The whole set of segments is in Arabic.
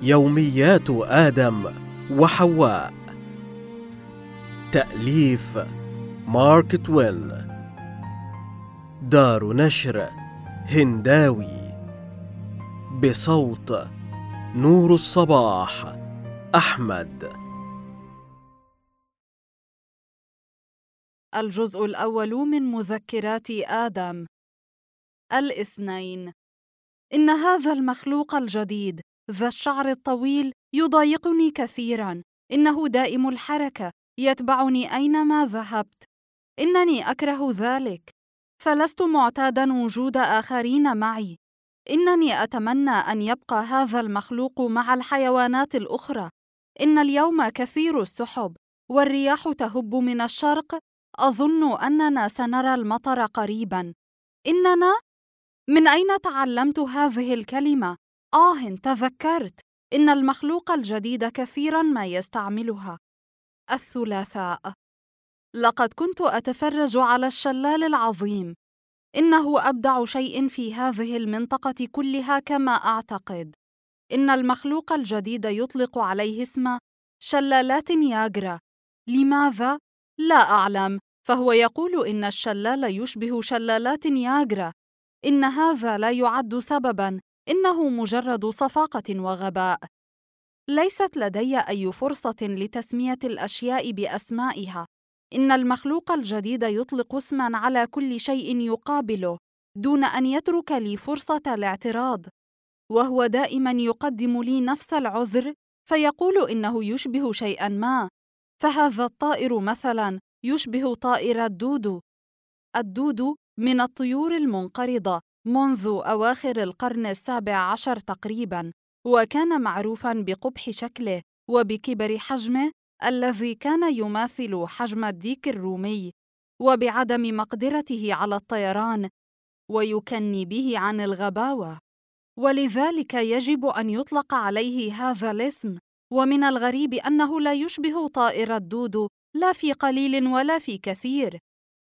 يوميات آدم وحواء. تأليف مارك توين. دار نشر هنداوي. بصوت نور الصباح أحمد. الجزء الأول من مذكرات آدم. 2. إن هذا المخلوق الجديد ذا الشعر الطويل يضايقني كثيراً. إنه دائم الحركة، يتبعني أينما ذهبت. إنني أكره ذلك، فلست معتاداً وجود آخرين معي. إنني أتمنى أن يبقى هذا المخلوق مع الحيوانات الأخرى. إن اليوم كثير السحب، والرياح تهب من الشرق. أظن أننا سنرى المطر قريباً. إننا؟ من أين تعلمت هذه الكلمة؟ تذكرت. إن المخلوق الجديد كثيراً ما يستعملها. 3. لقد كنت أتفرج على الشلال العظيم. إنه أبدع شيء في هذه المنطقة كلها كما أعتقد. إن المخلوق الجديد يطلق عليه اسم شلالات نياجرا. لماذا؟ لا أعلم، فهو يقول إن الشلال يشبه شلالات نياجرا. إن هذا لا يعد سبباً، إنه مجرد صفاقة وغباء. ليست لدي أي فرصة لتسمية الأشياء بأسمائها. إن المخلوق الجديد يطلق اسماً على كل شيء يقابله دون أن يترك لي فرصة الاعتراض، وهو دائماً يقدم لي نفس العذر، فيقول إنه يشبه شيئاً ما. فهذا الطائر مثلاً يشبه طائر الدودو. الدودو من الطيور المنقرضة منذ أواخر القرن 17 تقريباً، وكان معروفاً بقبح شكله وبكبر حجمه الذي كان يماثل حجم الديك الرومي، وبعدم مقدرته على الطيران، ويكني به عن الغباوة، ولذلك يجب أن يطلق عليه هذا الاسم. ومن الغريب أنه لا يشبه طائر الدودو لا في قليل ولا في كثير.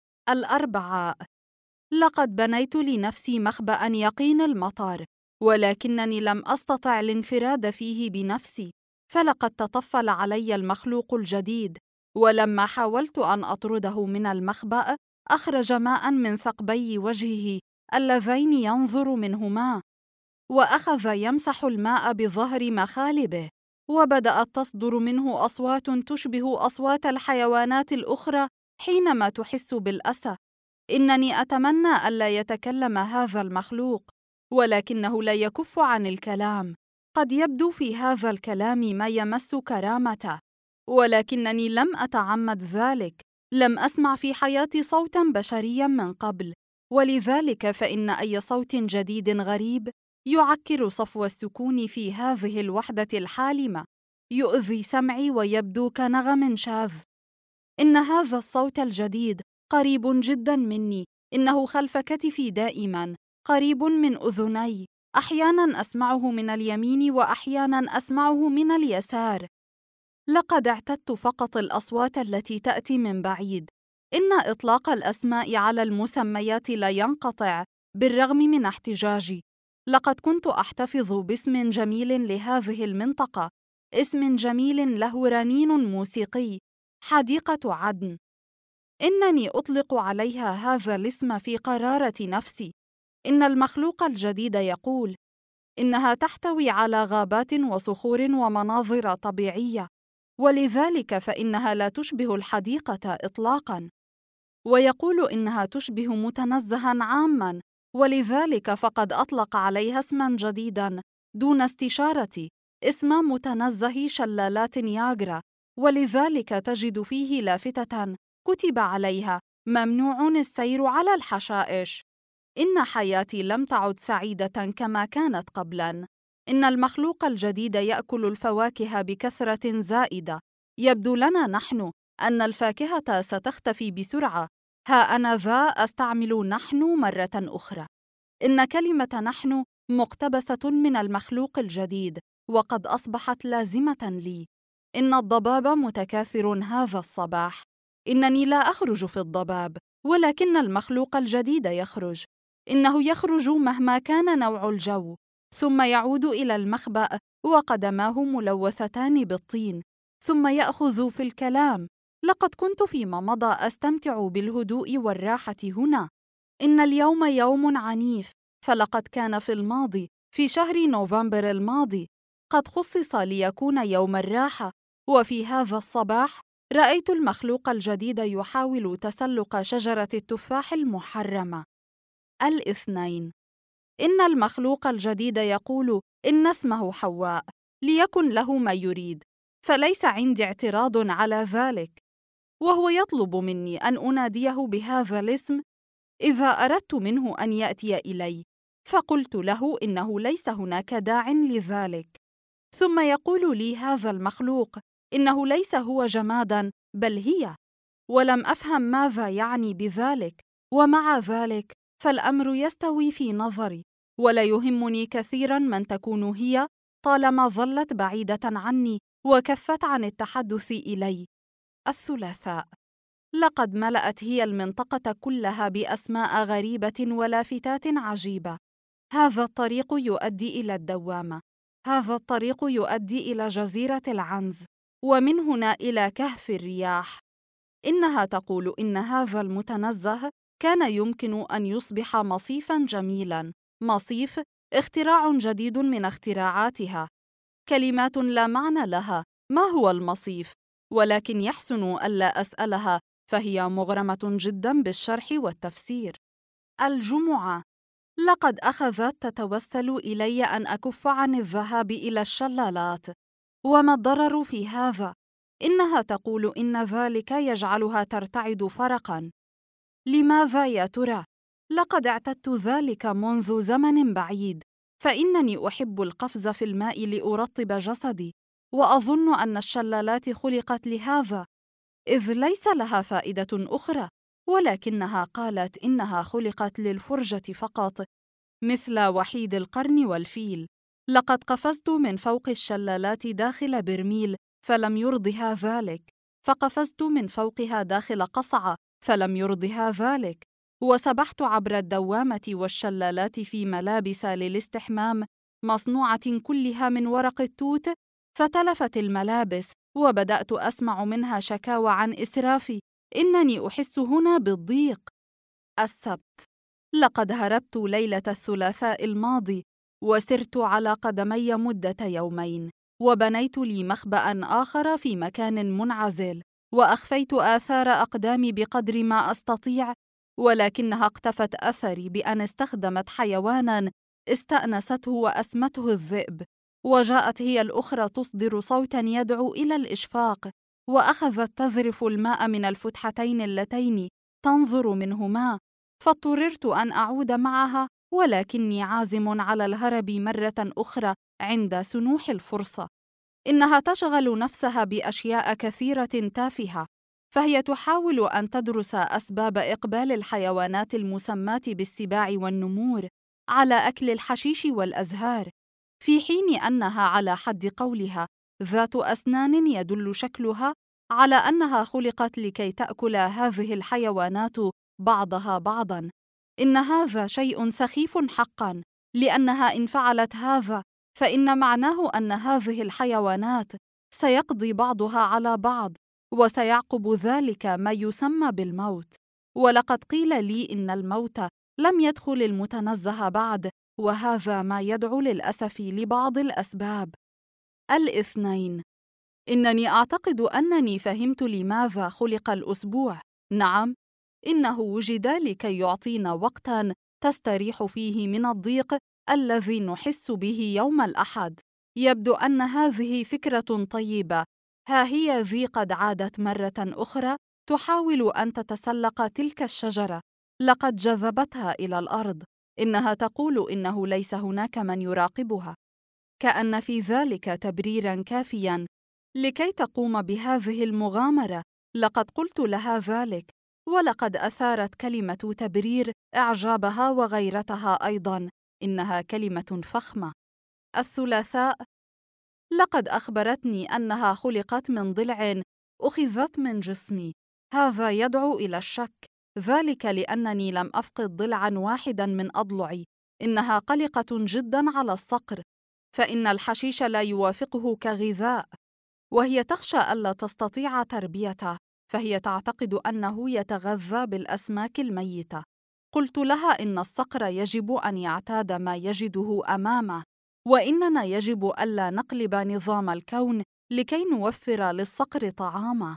4. لقد بنيت لنفسي مخبأ يقين المطر، ولكنني لم أستطع الانفراد فيه بنفسي، فلقد تطفل علي المخلوق الجديد، ولما حاولت أن أطرده من المخبأ أخرج ماء من ثقبي وجهه اللذين ينظر منهما، وأخذ يمسح الماء بظهر مخالبه، وبدأت تصدر منه أصوات تشبه أصوات الحيوانات الأخرى حينما تحس بالأسى. إنني أتمنى ألا يتكلم هذا المخلوق، ولكنه لا يكف عن الكلام. قد يبدو في هذا الكلام ما يمس كرامته، ولكنني لم أتعمد ذلك. لم أسمع في حياتي صوتاً بشرياً من قبل، ولذلك فإن أي صوت جديد غريب يعكر صفو السكون في هذه الوحدة الحالمة، يؤذي سمعي ويبدو كنغم شاذ. إن هذا الصوت الجديد قريب جداً مني. إنه خلف كتفي دائماً، قريب من أذني. أحياناً أسمعه من اليمين وأحياناً أسمعه من اليسار. لقد اعتدت فقط الأصوات التي تأتي من بعيد. إن إطلاق الأسماء على المسميات لا ينقطع بالرغم من احتجاجي. لقد كنت أحتفظ باسم جميل لهذه المنطقة، اسم جميل له رنين موسيقي، حديقة عدن. إنني أطلق عليها هذا الاسم في قرارة نفسي. إن المخلوق الجديد يقول إنها تحتوي على غابات وصخور ومناظر طبيعية، ولذلك فإنها لا تشبه الحديقة إطلاقاً، ويقول إنها تشبه متنزهاً عاماً، ولذلك فقد أطلق عليها اسماً جديداً دون استشارتي، اسم متنزه شلالات نياجرا، ولذلك تجد فيه لافتة كتب عليها ممنوع السير على الحشائش. إن حياتي لم تعد سعيدة كما كانت قبلاً. إن المخلوق الجديد يأكل الفواكه بكثرة زائدة. يبدو لنا نحن أن الفاكهة ستختفي بسرعة. ها أنا ذا أستعمل نحن مرة أخرى. إن كلمة نحن مقتبسة من المخلوق الجديد، وقد أصبحت لازمة لي. إن الضباب متكاثر هذا الصباح. إنني لا أخرج في الضباب، ولكن المخلوق الجديد يخرج. إنه يخرج مهما كان نوع الجو، ثم يعود إلى المخبأ وقدماه ملوثتان بالطين، ثم يأخذ في الكلام: لقد كنت فيما مضى أستمتع بالهدوء والراحة هنا. إن اليوم يوم عنيف، فلقد كان في الماضي، في شهر نوفمبر الماضي، قد خصص ليكون يوم الراحة، وفي هذا الصباح رأيت المخلوق الجديد يحاول تسلق شجرة التفاح المحرمة. الاثنين: إن المخلوق الجديد يقول إن اسمه حواء، ليكن له ما يريد، فليس عندي اعتراض على ذلك، وهو يطلب مني أن أناديه بهذا الاسم إذا أردت منه أن يأتي إلي، فقلت له إنه ليس هناك داع لذلك. ثم يقول لي هذا المخلوق إنه ليس هو جماداً بل هي، ولم أفهم ماذا يعني بذلك، ومع ذلك فالأمر يستوي في نظري، ولا يهمني كثيراً من تكون هي طالما ظلت بعيدة عني وكفت عن التحدث إلي. الثلاثاء: لقد ملأت هي المنطقة كلها بأسماء غريبة ولافتات عجيبة. هذا الطريق يؤدي إلى الدوامة، هذا الطريق يؤدي إلى جزيرة العنز، ومن هنا إلى كهف الرياح. إنها تقول إن هذا المتنزه كان يمكن أن يصبح مصيفاً جميلاً. مصيف اختراع جديد من اختراعاتها. كلمات لا معنى لها. ما هو المصيف؟ ولكن يحسن ألا أسألها، فهي مغرمة جداً بالشرح والتفسير. الجمعة: لقد أخذت تتوسل إلي أن أكف عن الذهاب إلى الشلالات. وما الضرر في هذا؟ إنها تقول إن ذلك يجعلها ترتعد فرقاً. لماذا يا ترى؟ لقد اعتدت ذلك منذ زمن بعيد، فإنني أحب القفز في الماء لأرطب جسدي، وأظن أن الشلالات خلقت لهذا، إذ ليس لها فائدة أخرى، ولكنها قالت إنها خلقت للفرجة فقط، مثل وحيد القرن والفيل. لقد قفزت من فوق الشلالات داخل برميل فلم يرضها ذلك، فقفزت من فوقها داخل قصعة فلم يرضها ذلك، وسبحت عبر الدوامة والشلالات في ملابس للاستحمام مصنوعة كلها من ورق التوت، فتلفت الملابس وبدأت أسمع منها شكاوى عن إسرافي. إنني أحس هنا بالضيق. السبت: لقد هربت ليلة الثلاثاء الماضي، وسرت على قدمي مدة يومين، وبنيت لي مخبأ آخر في مكان منعزل، وأخفيت آثار أقدامي بقدر ما أستطيع، ولكنها اقتفت أثري بأن استخدمت حيواناً استأنسته وأسمته الذئب، وجاءت هي الأخرى تصدر صوتاً يدعو إلى الإشفاق، وأخذت تذرف الماء من الفتحتين اللتين تنظر منهما، فاضطررت أن أعود معها، ولكني عازم على الهرب مرة أخرى عند سنوح الفرصة. إنها تشغل نفسها بأشياء كثيرة تافهة، فهي تحاول أن تدرس أسباب إقبال الحيوانات المسماة بالسباع والنمور على أكل الحشيش والأزهار، في حين أنها على حد قولها ذات أسنان يدل شكلها على أنها خلقت لكي تأكل هذه الحيوانات بعضها بعضاً. إن هذا شيء سخيف حقاً، لأنها إن فعلت هذا فإن معناه أن هذه الحيوانات سيقضي بعضها على بعض، وسيعقب ذلك ما يسمى بالموت. ولقد قيل لي إن الموت لم يدخل المتنزه بعد، وهذا ما يدعو للأسف لبعض الأسباب. الاثنين: إنني أعتقد أنني فهمت لماذا خلق الأسبوع. نعم، إنه وجد لكي يعطينا وقتاً تستريح فيه من الضيق الذي نحس به يوم الأحد. يبدو أن هذه فكرة طيبة. ها هي ذي قد عادت مرة أخرى تحاول أن تتسلق تلك الشجرة، لقد جذبتها إلى الأرض. إنها تقول إنه ليس هناك من يراقبها، كأن في ذلك تبريراً كافياً لكي تقوم بهذه المغامرة. لقد قلت لها ذلك، ولقد أثارت كلمة تبرير إعجابها وغيرتها أيضاً. إنها كلمة فخمة. الثلاثاء: لقد أخبرتني أنها خلقت من ضلع أخذت من جسمي. هذا يدعو إلى الشك، ذلك لأنني لم أفقد ضلعاً واحداً من أضلعي، إنها قلقة جداً على الصقر، فإن الحشيش لا يوافقه كغذاء، وهي تخشى ألا تستطيع تربيته، فهي تعتقد أنه يتغذى بالأسماك الميتة. قلت لها إن الصقر يجب أن يعتاد ما يجده أمامه، وإننا يجب ألا نقلب نظام الكون لكي نوفر للصقر طعامه.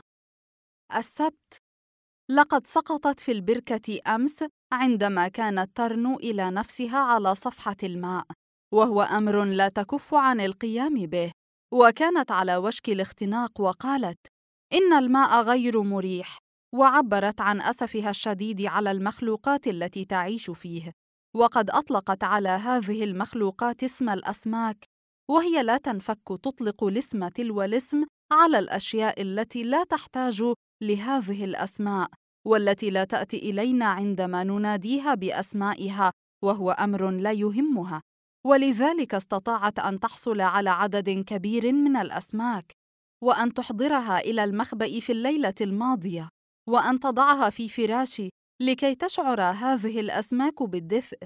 السبت. لقد سقطت في البركة أمس عندما كانت ترنو إلى نفسها على صفحة الماء، وهو أمر لا تكف عن القيام به، وكانت على وشك الاختناق وقالت: إن الماء غير مريح، وعبرت عن أسفها الشديد على المخلوقات التي تعيش فيه، وقد أطلقت على هذه المخلوقات اسم الأسماك، وهي لا تنفك تطلق الاسم تلو الاسم على الأشياء التي لا تحتاج لهذه الأسماء، والتي لا تأتي إلينا عندما نناديها بأسمائها، وهو أمر لا يهمها. ولذلك استطاعت أن تحصل على عدد كبير من الأسماك، وأن تحضرها إلى المخبأ في الليلة الماضية، وأن تضعها في فراشي لكي تشعر هذه الأسماك بالدفء.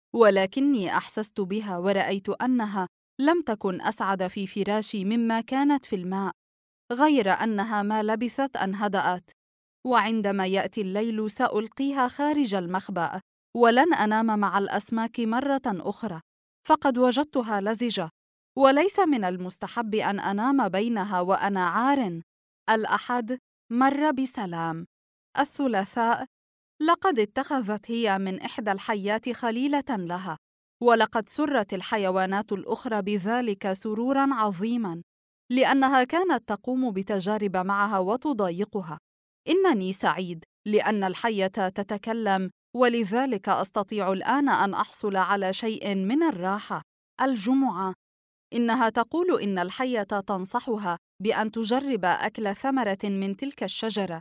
ولكني أحسست بها ورأيت أنها لم تكن أسعد في فراشي مما كانت في الماء، غير أنها ما لبثت أن هدأت، وعندما يأتي الليل سألقيها خارج المخبأ، ولن أنام مع الأسماك مرة أخرى، فقد وجدتها لزجة، وليس من المستحب أن أنام بينها وأنا عار. الأحد مر بسلام. الثلاثاء. لقد اتخذت هي من إحدى الحيات خليلة لها، ولقد سرت الحيوانات الأخرى بذلك سروراً عظيماً، لأنها كانت تقوم بتجارب معها وتضايقها. إنني سعيد لأن الحية تتكلم، ولذلك أستطيع الآن أن أحصل على شيء من الراحة. الجمعة. إنها تقول إن الحية تنصحها بأن تجرب أكل ثمرة من تلك الشجرة،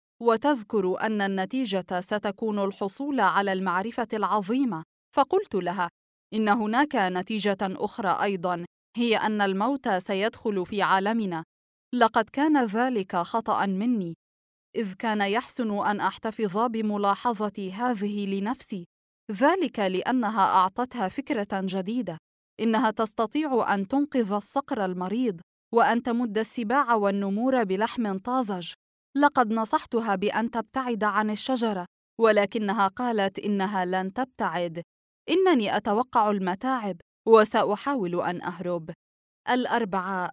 وتذكر أن النتيجة ستكون الحصول على المعرفة العظيمة. فقلت لها إن هناك نتيجة أخرى أيضاً، هي أن الموت سيدخل في عالمنا. لقد كان ذلك خطأ مني، إذ كان يحسن أن أحتفظ بملاحظة هذه لنفسي، ذلك لأنها أعطتها فكرة جديدة. إنها تستطيع أن تنقذ الصقر المريض، وأن تمد السباع والنمور بلحم طازج. لقد نصحتها بأن تبتعد عن الشجرة، ولكنها قالت إنها لن تبتعد. إنني أتوقع المتاعب، وسأحاول أن أهرب. الأربعاء.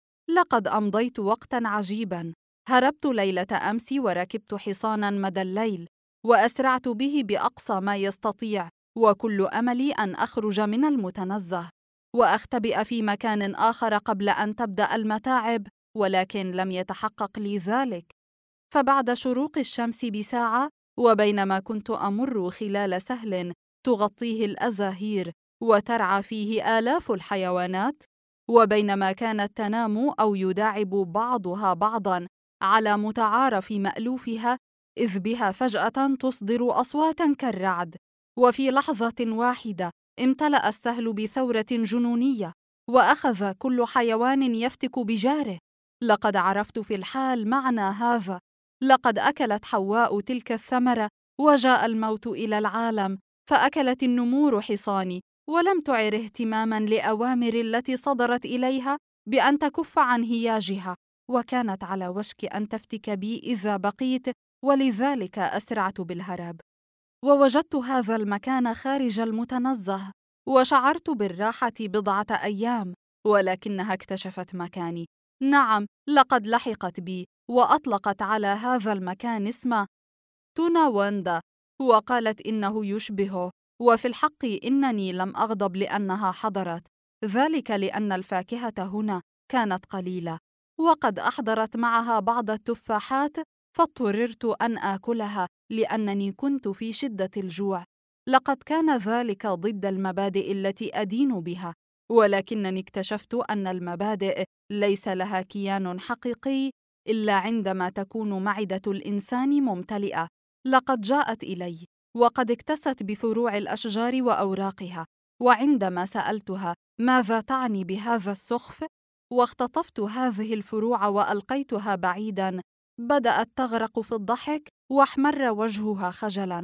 لقد أمضيت وقتاً عجيباً. هربت ليلة أمس وركبت حصاناً مدى الليل، وأسرعت به بأقصى ما يستطيع، وكل أملي أن أخرج من المتنزه وأختبئ في مكان آخر قبل أن تبدأ المتاعب، ولكن لم يتحقق لي ذلك. فبعد شروق الشمس بساعة، وبينما كنت أمر خلال سهل تغطيه الأزاهير وترعى فيه آلاف الحيوانات، وبينما كانت تنام أو يداعب بعضها بعضاً على متعارف مألوفها، إذ بها فجأة تصدر أصواتاً كالرعد، وفي لحظة واحدة امتلأ السهل بثورة جنونية، وأخذ كل حيوان يفتك بجاره. لقد عرفت في الحال معنى هذا. لقد أكلت حواء تلك الثمرة، وجاء الموت إلى العالم، فأكلت النمور حصاني، ولم تعر اهتماماً لأوامر التي صدرت إليها بأن تكف عن هياجها، وكانت على وشك أن تفتك بي إذا بقيت، ولذلك أسرعت بالهرب. ووجدت هذا المكان خارج المتنزه، وشعرت بالراحة بضعة أيام، ولكنها اكتشفت مكاني. نعم، لقد لحقت بي، وأطلقت على هذا المكان اسمه توناواندا، وقالت إنه يشبهه. وفي الحق إنني لم أغضب لأنها حضرت، ذلك لأن الفاكهة هنا كانت قليلة، وقد أحضرت معها بعض التفاحات، فاضطررت أن آكلها لأنني كنت في شدة الجوع. لقد كان ذلك ضد المبادئ التي أدين بها، ولكنني اكتشفت أن المبادئ ليس لها كيان حقيقي إلا عندما تكون معدة الإنسان ممتلئة. لقد جاءت إلي، وقد اكتست بفروع الأشجار وأوراقها، وعندما سألتها ماذا تعني بهذا السخف، واختطفت هذه الفروع وألقيتها بعيداً، بدأت تغرق في الضحك، واحمر وجهها خجلاً.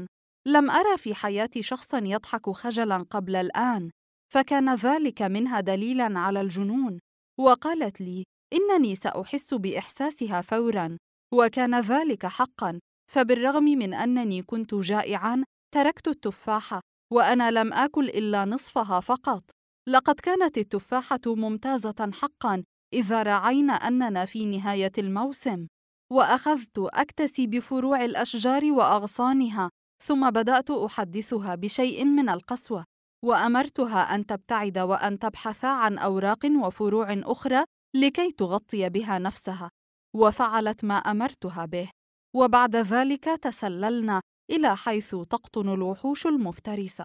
لم أرى في حياتي شخصاً يضحك خجلاً قبل الآن، فكان ذلك منها دليلاً على الجنون. وقالت لي إنني سأحس بإحساسها فوراً، وكان ذلك حقاً، فبالرغم من أنني كنت جائعاً تركت التفاحة، وأنا لم آكل إلا نصفها فقط. لقد كانت التفاحة ممتازة حقاً إذا راعينا أننا في نهاية الموسم. وأخذت أكتسي بفروع الأشجار وأغصانها، ثم بدأت أحدثها بشيء من القسوة، وأمرتها أن تبتعد وأن تبحث عن أوراق وفروع أخرى لكي تغطي بها نفسها، وفعلت ما أمرتها به. وبعد ذلك تسللنا إلى حيث تقطن الوحوش المفترسة،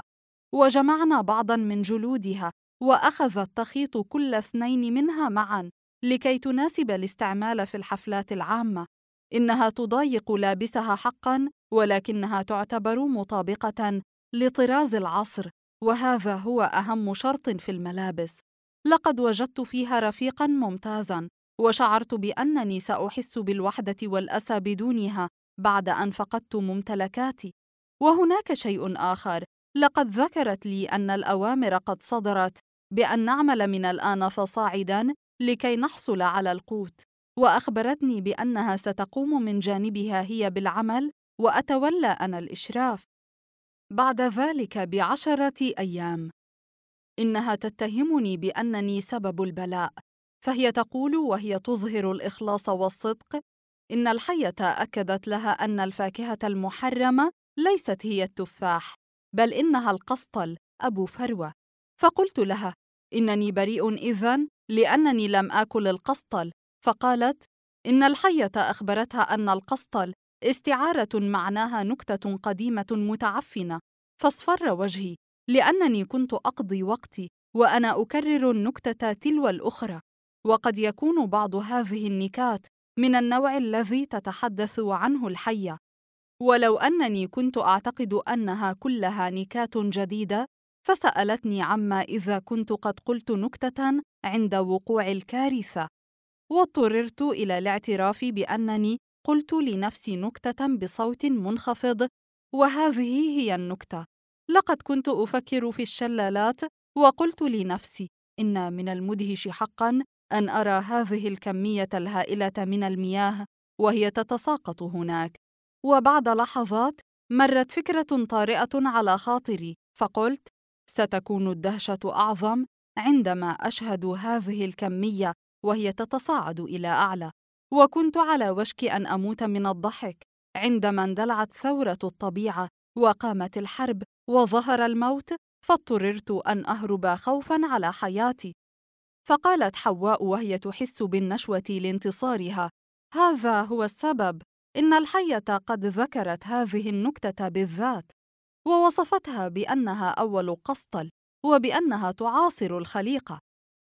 وجمعنا بعضاً من جلودها، وأخذت تخيط كل 2 منها معاً لكي تناسب الاستعمال في الحفلات العامة. إنها تضايق لابسها حقاً، ولكنها تعتبر مطابقة لطراز العصر، وهذا هو أهم شرط في الملابس. لقد وجدت فيها رفيقاً ممتازاً، وشعرت بأنني سأحس بالوحدة والأسى بدونها بعد أن فقدت ممتلكاتي. وهناك شيء آخر، لقد ذكرت لي أن الأوامر قد صدرت بأن نعمل من الآن فصاعداً لكي نحصل على القوت، وأخبرتني بأنها ستقوم من جانبها هي بالعمل وأتولى أنا الإشراف. بعد ذلك ب10 أيام إنها تتهمني بأنني سبب البلاء، فهي تقول وهي تظهر الإخلاص والصدق إن الحية أكدت لها أن الفاكهة المحرمة ليست هي التفاح، بل إنها القسطل أبو فروة. فقلت لها إنني بريء إذن لأنني لم آكل القسطل، فقالت إن الحية أخبرتها أن القسطل استعارة معناها نكتة قديمة متعفنة، فاصفر وجهي لأنني كنت أقضي وقتي وأنا أكرر النكتة تلو الأخرى. وقد يكون بعض هذه النكات من النوع الذي تتحدث عنه الحية، ولو أنني كنت أعتقد أنها كلها نكات جديدة فسألتني عما إذا كنت قد قلت نكتة عند وقوع الكارثة، واضطررت إلى الاعتراف بأنني قلت لنفسي نكتة بصوت منخفض، وهذه هي النكتة. لقد كنت أفكر في الشلالات، وقلت لنفسي إن من المدهش حقاً أن أرى هذه الكمية الهائلة من المياه وهي تتساقط هناك. وبعد لحظات مرت فكرة طارئة على خاطري، فقلت ستكون الدهشة أعظم عندما أشهد هذه الكمية وهي تتصاعد إلى أعلى. وكنت على وشك أن أموت من الضحك عندما اندلعت ثورة الطبيعة وقامت الحرب وظهر الموت، فاضطررت أن أهرب خوفاً على حياتي. فقالت حواء وهي تحس بالنشوة لانتصارها: هذا هو السبب، إن الحية قد ذكرت هذه النكتة بالذات، ووصفتها بأنها أول قسطل وبأنها تعاصر الخليقة.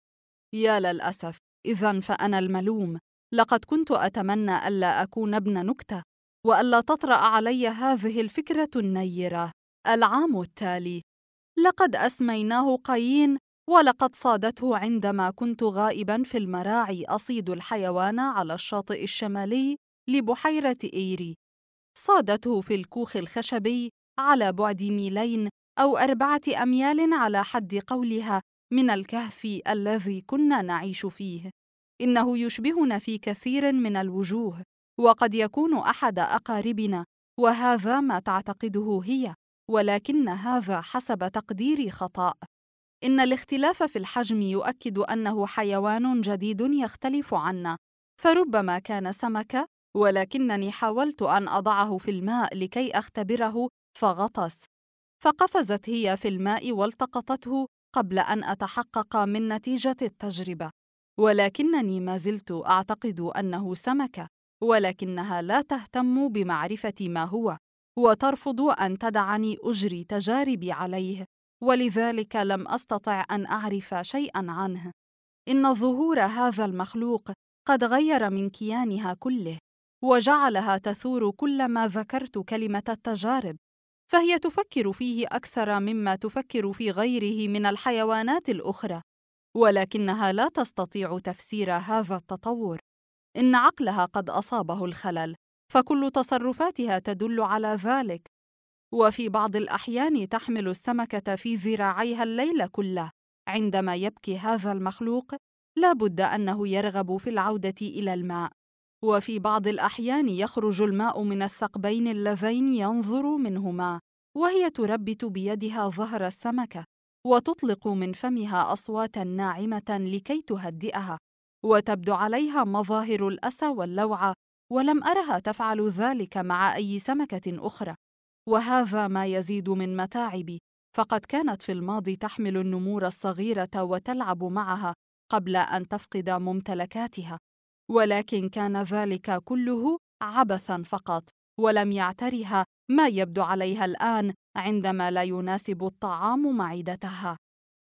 يا للأسف، إذن فأنا الملوم. لقد كنت أتمنى ألا أكون ابن نكتة، وألا تطرأ علي هذه الفكرة النيرة. العام التالي لقد أسميناه قايين، ولقد صادته عندما كنت غائباً في المراعي أصيد الحيوان على الشاطئ الشمالي لبحيرة إيري. صادته في الكوخ الخشبي على بعد 2 أو 4 أميال على حد قولها من الكهف الذي كنا نعيش فيه. إنه يشبهنا في كثير من الوجوه، وقد يكون أحد أقاربنا، وهذا ما تعتقده هي، ولكن هذا حسب تقديري خطأ. إن الاختلاف في الحجم يؤكد أنه حيوان جديد يختلف عنا، فربما كان سمكة، ولكنني حاولت أن أضعه في الماء لكي أختبره فغطس، فقفزت هي في الماء والتقطته قبل أن أتحقق من نتيجة التجربة. ولكنني ما زلت أعتقد أنه سمكة، ولكنها لا تهتم بمعرفة ما هو، وترفض أن تدعني أجري تجاربي عليه، ولذلك لم أستطع أن أعرف شيئاً عنه. إن ظهور هذا المخلوق قد غير من كيانها كله، وجعلها تثور كلما ذكرت كلمة التجارب، فهي تفكر فيه أكثر مما تفكر في غيره من الحيوانات الأخرى، ولكنها لا تستطيع تفسير هذا التطور. إن عقلها قد أصابه الخلل، فكل تصرفاتها تدل على ذلك. وفي بعض الأحيان تحمل السمكة في ذراعيها الليل كله. عندما يبكي هذا المخلوق لا بد أنه يرغب في العودة إلى الماء، وفي بعض الأحيان يخرج الماء من الثقبين اللذين ينظر منهما، وهي تربت بيدها ظهر السمكة وتطلق من فمها أصواتاً ناعمة لكي تهدئها، وتبدو عليها مظاهر الأسى واللوعة، ولم أرها تفعل ذلك مع أي سمكة أخرى. وهذا ما يزيد من متاعبي، فقد كانت في الماضي تحمل النمور الصغيرة وتلعب معها قبل أن تفقد ممتلكاتها، ولكن كان ذلك كله عبثاً فقط، ولم يعترها ما يبدو عليها الآن عندما لا يناسب الطعام معدتها.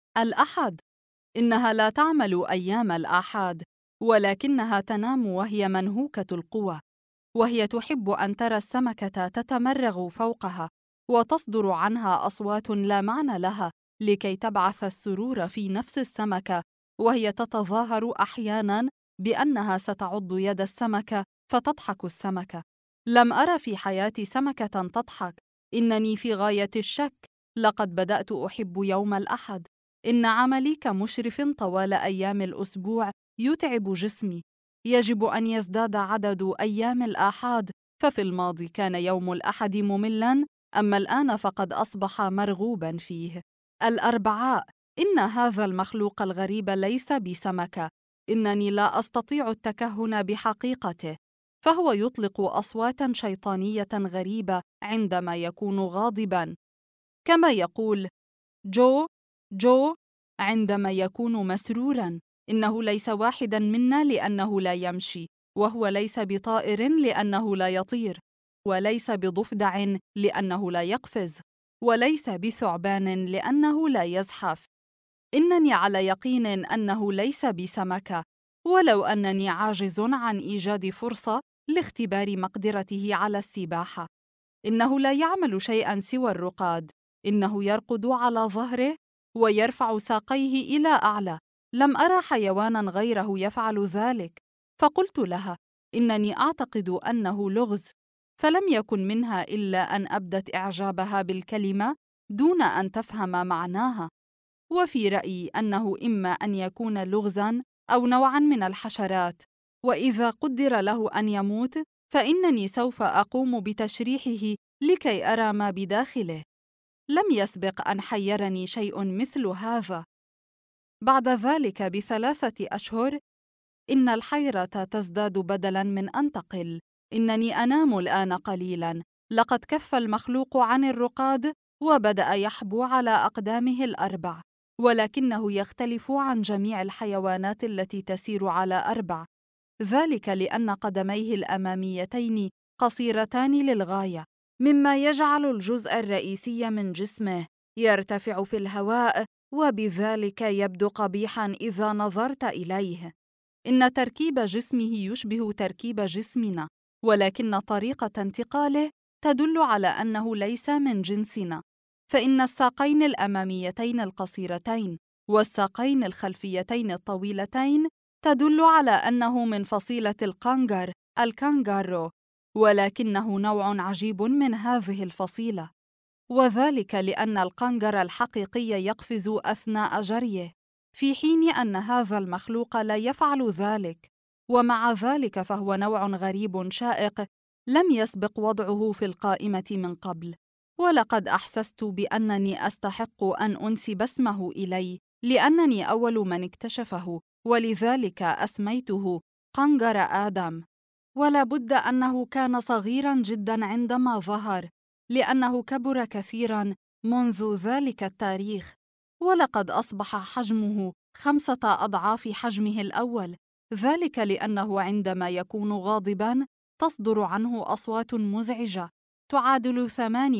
الأحد، إنها لا تعمل أيام الآحاد، ولكنها تنام وهي منهوكة القوى، وهي تحب أن ترى السمكة تتمرغ فوقها وتصدر عنها أصوات لا معنى لها لكي تبعث السرور في نفس السمكة، وهي تتظاهر أحياناً بأنها ستعض يد السمكة فتضحك السمكة. لم أرى في حياتي سمكة تضحك. إنني في غاية الشك. لقد بدأت أحب يوم الأحد. إن عملي كمشرف طوال أيام الأسبوع يتعب جسمي. يجب أن يزداد عدد أيام الآحاد، ففي الماضي كان يوم الأحد مملاً، أما الآن فقد أصبح مرغوباً فيه. الأربعاء، إن هذا المخلوق الغريب ليس بسمكة. إنني لا أستطيع التكهن بحقيقته، فهو يطلق أصواتاً شيطانية غريبة عندما يكون غاضباً، كما يقول جو جو عندما يكون مسروراً. إنه ليس واحداً منا لأنه لا يمشي، وهو ليس بطائر لأنه لا يطير، وليس بضفدع لأنه لا يقفز، وليس بثعبان لأنه لا يزحف. إنني على يقين أنه ليس بسمكة، ولو أنني عاجز عن إيجاد فرصة لاختبار مقدرته على السباحة. إنه لا يعمل شيئاً سوى الرقاد. إنه يرقد على ظهره ويرفع ساقيه إلى أعلى. لم أرى حيواناً غيره يفعل ذلك، فقلت لها إنني أعتقد أنه لغز، فلم يكن منها إلا أن أبدت إعجابها بالكلمة دون أن تفهم معناها. وفي رأيي أنه إما أن يكون لغزاً أو نوعاً من الحشرات، وإذا قدر له أن يموت فإنني سوف أقوم بتشريحه لكي أرى ما بداخله. لم يسبق أن حيرني شيء مثل هذا. بعد ذلك ب3 أشهر إن الحيرة تزداد بدلاً من أن تقل. إنني أنام الآن قليلاً. لقد كف المخلوق عن الرقاد وبدأ يحبو على أقدامه ال4، ولكنه يختلف عن جميع الحيوانات التي تسير على 4، ذلك لأن قدميه الأماميتين قصيرتان للغاية، مما يجعل الجزء الرئيسي من جسمه يرتفع في الهواء، وبذلك يبدو قبيحاً إذا نظرت إليه. إن تركيب جسمه يشبه تركيب جسمنا، ولكن طريقة انتقاله تدل على أنه ليس من جنسنا، فإن الساقين الأماميتين القصيرتين والساقين الخلفيتين الطويلتين تدل على أنه من فصيلة الكانجر الكانجارو، ولكنه نوع عجيب من هذه الفصيلة، وذلك لأن الكانجر الحقيقي يقفز أثناء جريه، في حين أن هذا المخلوق لا يفعل ذلك. ومع ذلك فهو نوع غريب شائق لم يسبق وضعه في القائمة من قبل، ولقد أحسست بأنني أستحق أن أنسب اسمه إلي لأنني أول من اكتشفه، ولذلك أسميته كانجر آدم. ولا بد أنه كان صغيراً جداً عندما ظهر، لأنه كبر كثيراً منذ ذلك التاريخ، ولقد أصبح حجمه 5 أضعاف حجمه الأول، ذلك لأنه عندما يكون غاضباً تصدر عنه أصوات مزعجة تعادل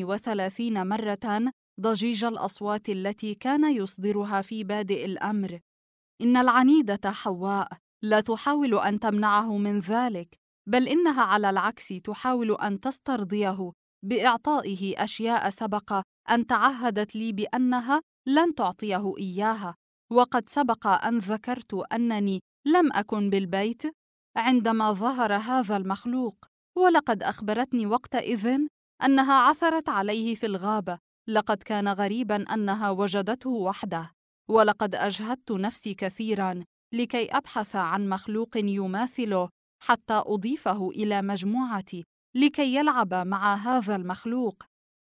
38 مرة ضجيج الأصوات التي كان يصدرها في بادئ الأمر. إن العنيدة حواء لا تحاول أن تمنعه من ذلك، بل إنها على العكس تحاول أن تسترضيه بإعطائه أشياء سبق أن تعهدت لي بأنها لن تعطيه إياها. وقد سبق أن ذكرت أنني لم أكن بالبيت عندما ظهر هذا المخلوق، ولقد أخبرتني وقتئذ أنها عثرت عليه في الغابة. لقد كان غريباً أنها وجدته وحده، ولقد أجهدت نفسي كثيراً لكي أبحث عن مخلوق يماثله حتى أضيفه إلى مجموعتي لكي يلعب مع هذا المخلوق،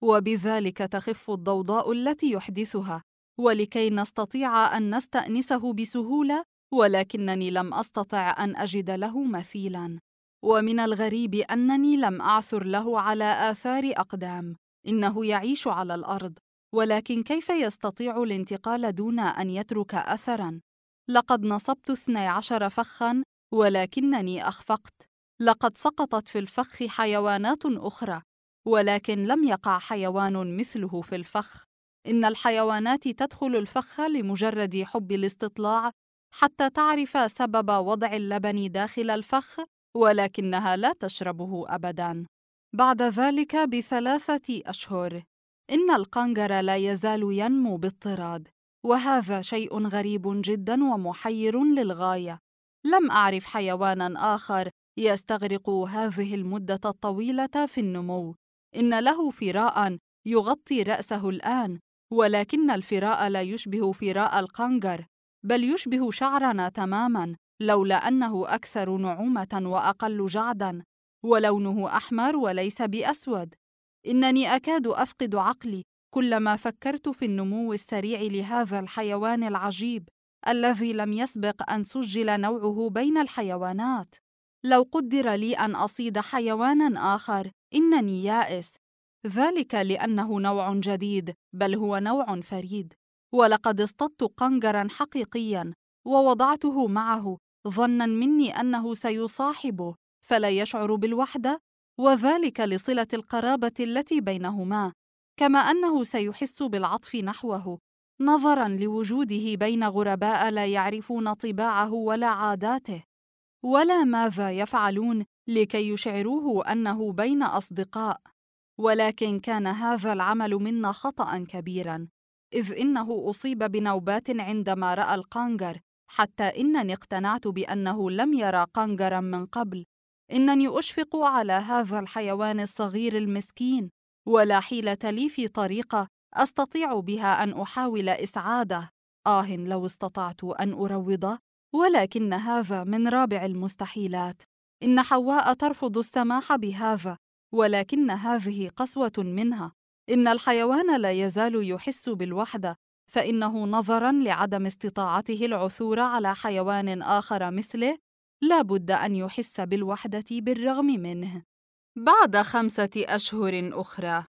وبذلك تخف الضوضاء التي يحدثها، ولكي نستطيع أن نستأنسه بسهولة، ولكنني لم أستطع أن أجد له مثيلاً. ومن الغريب أنني لم أعثر له على آثار أقدام. إنه يعيش على الأرض، ولكن كيف يستطيع الانتقال دون أن يترك أثراً؟ لقد نصبت 12 فخاً ولكنني أخفقت. لقد سقطت في الفخ حيوانات أخرى، ولكن لم يقع حيوان مثله في الفخ. إن الحيوانات تدخل الفخ لمجرد حب الاستطلاع حتى تعرف سبب وضع اللبن داخل الفخ، ولكنها لا تشربه أبداً. بعد ذلك ب3 أشهر، إن القنجر لا يزال ينمو باضطراد، وهذا شيء غريب جداً ومحير للغاية. لم أعرف حيواناً آخر يستغرق هذه المدة الطويلة في النمو. إن له فراء يغطي رأسه الآن، ولكن الفراء لا يشبه فراء القنجر، بل يشبه شعرنا تماماً، لولا أنه أكثر نعومة وأقل جعداً، ولونه أحمر وليس بأسود. إنني أكاد أفقد عقلي كلما فكرت في النمو السريع لهذا الحيوان العجيب الذي لم يسبق أن سجل نوعه بين الحيوانات. لو قدر لي أن أصيد حيواناً آخر إنني يائس، ذلك لأنه نوع جديد، بل هو نوع فريد. ولقد اصطدت قنجراً حقيقياً ووضعته معه ظناً مني أنه سيصاحبه فلا يشعر بالوحدة، وذلك لصلة القرابة التي بينهما، كما أنه سيحس بالعطف نحوه نظراً لوجوده بين غرباء لا يعرفون طباعه ولا عاداته، ولا ماذا يفعلون لكي يشعروه أنه بين أصدقاء. ولكن كان هذا العمل منا خطأ كبيراً، إذ إنه أصيب بنوبات عندما رأى القنجر، حتى إنني اقتنعت بأنه لم يرى قنجراً من قبل. إنني أشفق على هذا الحيوان الصغير المسكين، ولا حيلة لي في طريقة أستطيع بها أن أحاول إسعاده. لو استطعت أن أروضه، ولكن هذا من رابع المستحيلات. إن حواء ترفض السماح بهذا، ولكن هذه قسوة منها. إن الحيوان لا يزال يحس بالوحدة، فإنه نظراً لعدم استطاعته العثور على حيوان آخر مثله لا بد أن يحس بالوحدة بالرغم منه. بعد 5 أشهر أخرى،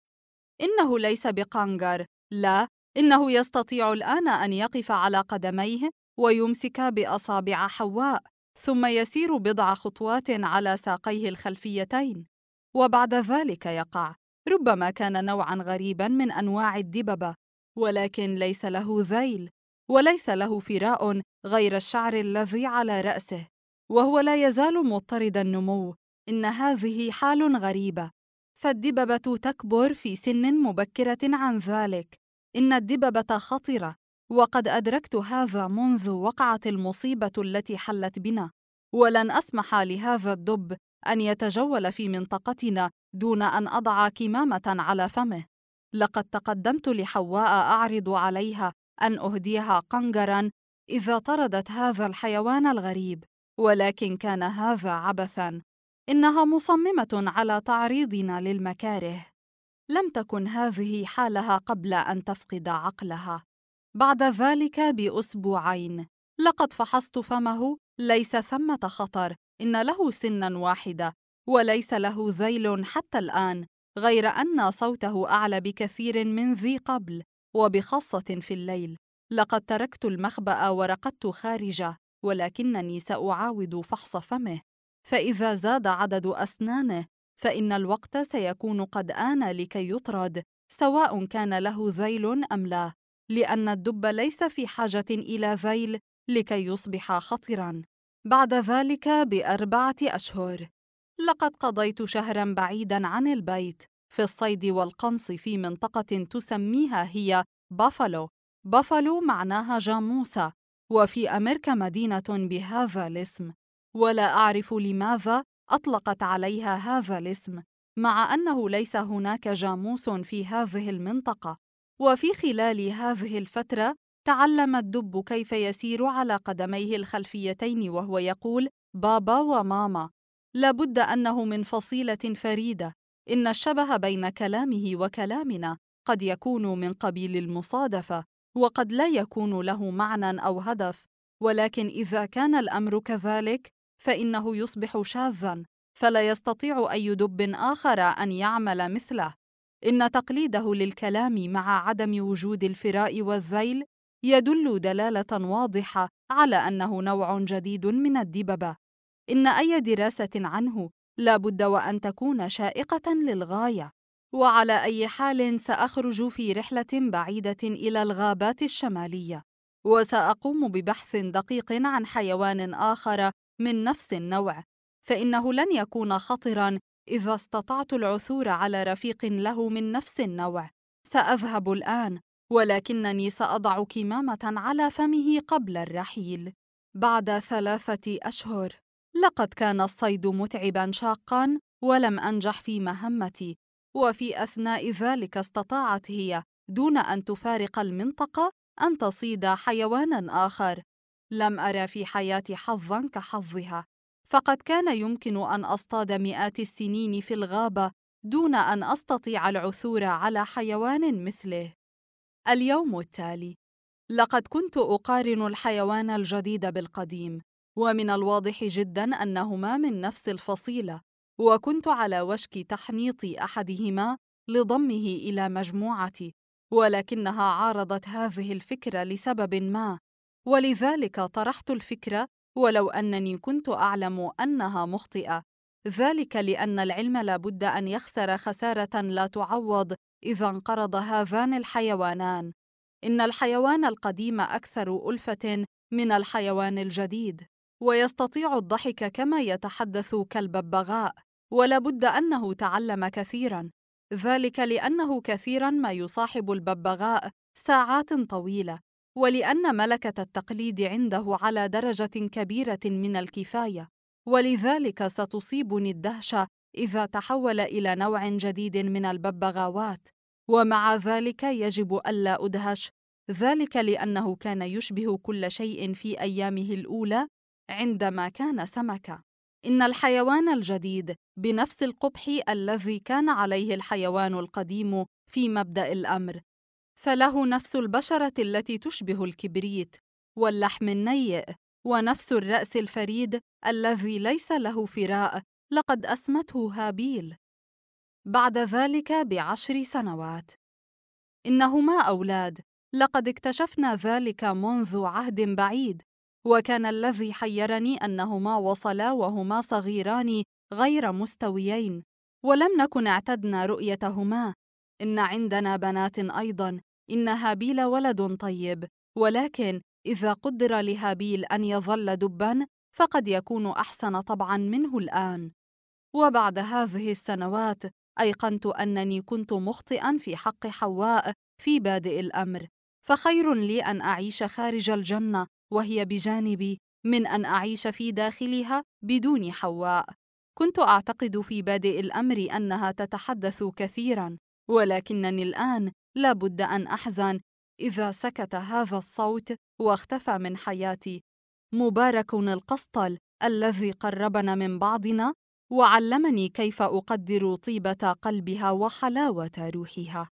إنه ليس بقنجر، لا، إنه يستطيع الآن أن يقف على قدميه ويمسك بأصابع حواء، ثم يسير بضع خطوات على ساقيه الخلفيتين، وبعد ذلك يقع. ربما كان نوعاً غريباً من أنواع الدببة، ولكن ليس له ذيل، وليس له فراء غير الشعر الذي على رأسه، وهو لا يزال مضطرد النمو. إن هذه حال غريبة، فالدببة تكبر في سن مبكرة عن ذلك. إن الدببة خطرة، وقد أدركت هذا منذ وقعت المصيبة التي حلت بنا، ولن أسمح لهذا الدب أن يتجول في منطقتنا دون أن أضع كمامة على فمه. لقد تقدمت لحواء أعرض عليها أن أهديها قنجراً إذا طردت هذا الحيوان الغريب، ولكن كان هذا عبثاً. إنها مصممة على تعريضنا للمكاره. لم تكن هذه حالها قبل أن تفقد عقلها. بعد ذلك ب2 أسبوع لقد فحصت فمه، ليس ثمة خطر. إن له سناً واحدة، وليس له ذيل حتى الآن، غير أن صوته أعلى بكثير من ذي قبل، وبخاصة في الليل. لقد تركت المخبأ ورقدت خارجه، ولكنني سأعاود فحص فمه، فإذا زاد عدد أسنانه فإن الوقت سيكون قد آن لكي يطرد، سواء كان له ذيل أم لا، لأن الدب ليس في حاجة إلى ذيل لكي يصبح خطراً. بعد ذلك ب4 أشهر، لقد قضيت شهراً بعيداً عن البيت في الصيد والقنص في منطقة تسميها هي بافالو. بافالو معناها جاموسة، وفي أمريكا مدينة بهذا الاسم، ولا أعرف لماذا أطلقت عليها هذا الاسم، مع أنه ليس هناك جاموس في هذه المنطقة. وفي خلال هذه الفترة تعلم الدب كيف يسير على قدميه الخلفيتين وهو يقول بابا وماما. لابد أنه من فصيلة فريدة. إن الشبه بين كلامه وكلامنا قد يكون من قبيل المصادفة، وقد لا يكون له معنى أو هدف، ولكن إذا كان الأمر كذلك فإنه يصبح شاذاً، فلا يستطيع أي دب آخر أن يعمل مثله. إن تقليده للكلام مع عدم وجود الفراء والذيل يدل دلالة واضحة على أنه نوع جديد من الدببة. إن أي دراسة عنه لا بد وأن تكون شائقة للغاية. وعلى أي حال سأخرج في رحلة بعيدة إلى الغابات الشمالية، وسأقوم ببحث دقيق عن حيوان آخر من نفس النوع، فإنه لن يكون خطراً إذا استطعت العثور على رفيق له من نفس النوع. سأذهب الآن، ولكنني سأضع كمامة على فمه قبل الرحيل. بعد 3 أشهر. لقد كان الصيد متعباً شاقاً، ولم أنجح في مهمتي، وفي أثناء ذلك استطاعت هي دون أن تفارق المنطقة أن تصيد حيواناً آخر. لم أرى في حياتي حظاً كحظها، فقد كان يمكن أن أصطاد مئات السنين في الغابة دون أن أستطيع العثور على حيوان مثله. اليوم التالي. لقد كنت أقارن الحيوان الجديد بالقديم، ومن الواضح جداً أنهما من نفس الفصيلة، وكنت على وشك تحنيط أحدهما لضمه إلى مجموعتي، ولكنها عارضت هذه الفكرة لسبب ما، ولذلك طرحت الفكرة ولو أنني كنت أعلم أنها مخطئة. ذلك لأن العلم لابد أن يخسر خسارة لا تعوض إذا انقرض هذان الحيوانان. إن الحيوان القديم أكثر ألفة من الحيوان الجديد، ويستطيع الضحك كما يتحدث كالببغاء، ولابد أنه تعلم كثيراً، ذلك لأنه كثيراً ما يصاحب الببغاء ساعات طويلة، ولأن ملكة التقليد عنده على درجة كبيرة من الكفاية، ولذلك ستصيبني الدهشة إذا تحول إلى نوع جديد من الببغاوات. ومع ذلك يجب ألا أدهش، ذلك لأنه كان يشبه كل شيء في أيامه الأولى عندما كان سمكة. إن الحيوان الجديد بنفس القبح الذي كان عليه الحيوان القديم في مبدأ الأمر، فله نفس البشرة التي تشبه الكبريت، واللحم النيء، ونفس الرأس الفريد الذي ليس له فراء لقد أسمته هابيل. بعد ذلك ب10 سنوات. إنهما أولاد، لقد اكتشفنا ذلك منذ عهد بعيد، وكان الذي حيرني أنهما وصلا وهما صغيران غير مستويين، ولم نكن اعتدنا رؤيتهما. إن عندنا بنات أيضاً. إن هابيل ولد طيب، ولكن إذا قدر لهابيل أن يظل دباً فقد يكون أحسن طبعاً منه الآن. وبعد هذه السنوات أيقنت أنني كنت مخطئاً في حق حواء في بادئ الأمر، فخير لي أن أعيش خارج الجنة وهي بجانبي من أن أعيش في داخلها بدون حواء. كنت أعتقد في بادئ الأمر أنها تتحدث كثيراً، ولكنني الآن لا بد أن أحزن إذا سكت هذا الصوت واختفى من حياتي. مبارك القسطل الذي قربنا من بعضنا وعلمني كيف أقدر طيبة قلبها وحلاوة روحها.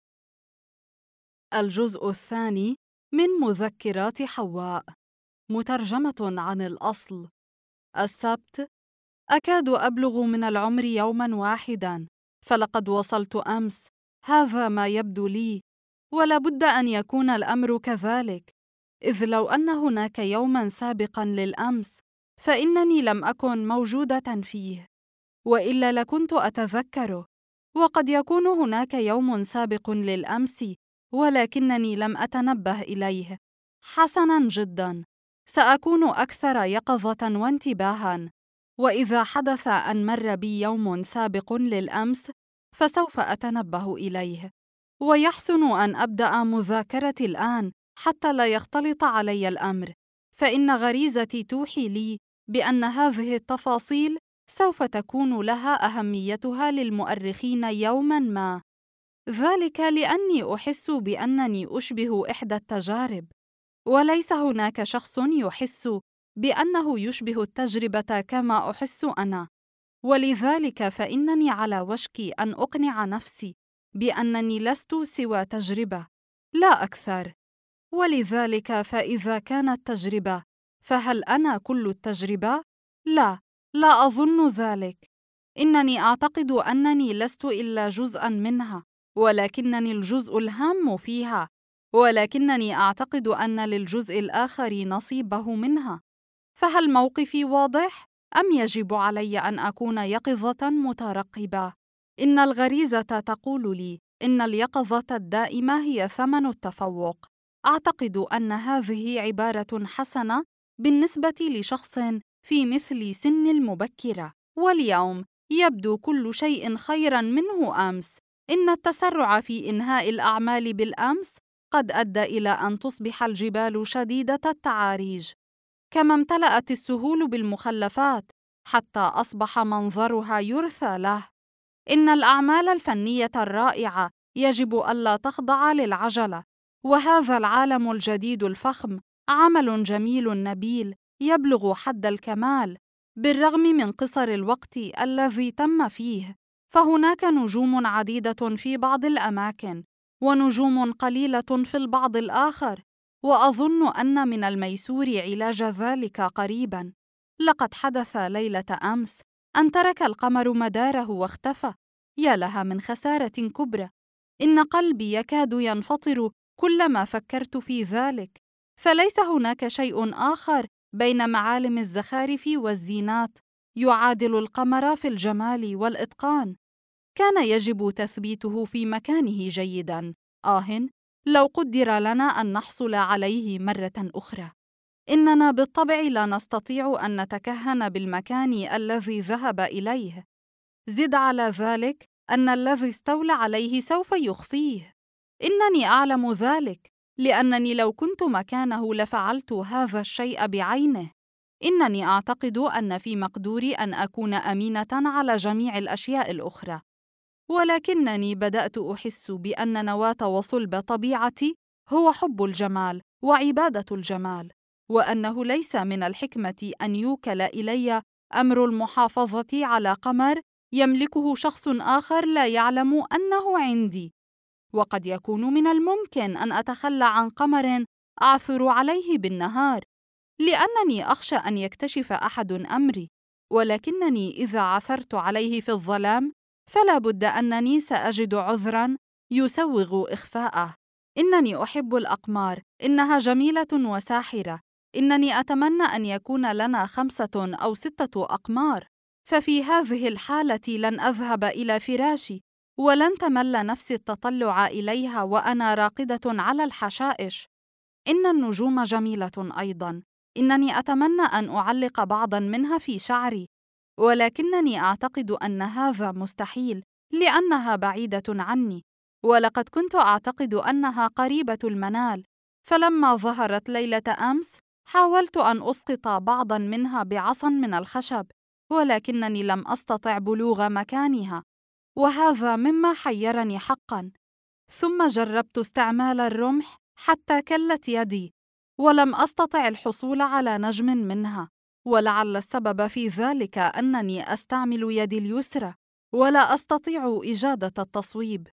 الجزء الثاني من مذكرات حواء، مترجمة عن الأصل. السبت. أكاد أبلغ من العمر يوماً واحداً، فلقد وصلت أمس، هذا ما يبدو لي، ولا بد أن يكون الأمر كذلك، إذ لو أن هناك يوماً سابقاً للأمس فإنني لم أكن موجودة فيه، وإلا لكنت أتذكره، وقد يكون هناك يوم سابق للأمس ولكنني لم أتنبه إليه. حسناً جداً، سأكون أكثر يقظة وانتباهاً، وإذا حدث أن مر بي يوم سابق للأمس فسوف أتنبه إليه. ويحسن أن أبدأ مذاكرتي الآن حتى لا يختلط علي الأمر، فإن غريزتي توحي لي بأن هذه التفاصيل سوف تكون لها أهميتها للمؤرخين يوماً ما. ذلك لأني أحس بأنني أشبه إحدى التجارب، وليس هناك شخص يحس بأنه يشبه التجربة كما أحس أنا، ولذلك فإنني على وشك أن أقنع نفسي بأنني لست سوى تجربة لا أكثر. ولذلك فإذا كانت تجربة، فهل أنا كل التجربة؟ لا، لا أظن ذلك. إنني أعتقد أنني لست إلا جزءاً منها، ولكنني الجزء الهام فيها، ولكنني أعتقد أن للجزء الآخر نصيبه منها. فهل موقفي واضح؟ أم يجب علي أن أكون يقظة مترقبة؟ إن الغريزة تقول لي إن اليقظة الدائمة هي ثمن التفوق. أعتقد أن هذه عبارة حسنة بالنسبة لشخص في مثل سن المبكرة، واليوم يبدو كل شيء خيراً منه أمس. إن التسرع في إنهاء الأعمال بالأمس قد أدى إلى أن تصبح الجبال شديدة التعاريج، كما امتلأت السهول بالمخلفات حتى أصبح منظرها يرثى له. إن الأعمال الفنية الرائعة يجب ألا تخضع للعجلة، وهذا العالم الجديد الفخم عمل جميل نبيل يبلغ حد الكمال بالرغم من قصر الوقت الذي تم فيه. فهناك نجوم عديدة في بعض الأماكن، ونجوم قليلة في البعض الآخر، وأظن أن من الميسور علاج ذلك قريباً. لقد حدث ليلة أمس أن ترك القمر مداره واختفى. يا لها من خسارة كبرى! إن قلبي يكاد ينفطر كلما فكرت في ذلك. فليس هناك شيء آخر بين معالم الزخارف والزينات يعادل القمر في الجمال والإتقان. كان يجب تثبيته في مكانه جيداً. لو قدر لنا أن نحصل عليه مرة أخرى. إننا بالطبع لا نستطيع أن نتكهن بالمكان الذي ذهب إليه. زد على ذلك أن الذي استولى عليه سوف يخفيه. إنني أعلم ذلك، لأنني لو كنت مكانه لفعلت هذا الشيء بعينه. إنني أعتقد أن في مقدوري أن أكون أمينة على جميع الأشياء الأخرى، ولكنني بدأت أحس بأن نواة وصلب طبيعتي هو حب الجمال وعبادة الجمال، وأنه ليس من الحكمة أن يوكل إلي أمر المحافظة على قمر يملكه شخص آخر لا يعلم أنه عندي. وقد يكون من الممكن أن أتخلى عن قمر أعثر عليه بالنهار، لأنني أخشى أن يكتشف أحد أمري، ولكنني إذا عثرت عليه في الظلام فلا بد أنني سأجد عذراً يسوغ إخفاءه. إنني أحب الأقمار، إنها جميلة وساحرة. إنني أتمنى أن يكون لنا 5 أو 6 أقمار، ففي هذه الحالة لن أذهب إلى فراشي، ولن تمل نفسي التطلع إليها وأنا راقدة على الحشائش. إن النجوم جميلة أيضاً. إنني أتمنى أن أعلق بعضاً منها في شعري، ولكنني أعتقد أن هذا مستحيل لأنها بعيدة عني، ولقد كنت أعتقد أنها قريبة المنال. فلما ظهرت ليلة أمس حاولت أن أسقط بعضاً منها بعصا من الخشب، ولكنني لم أستطع بلوغ مكانها، وهذا مما حيرني حقاً. ثم جربت استعمال الرمح حتى كلت يدي، ولم أستطع الحصول على نجم منها، ولعل السبب في ذلك أنني أستعمل يدي اليسرى ولا أستطيع إجادة التصويب،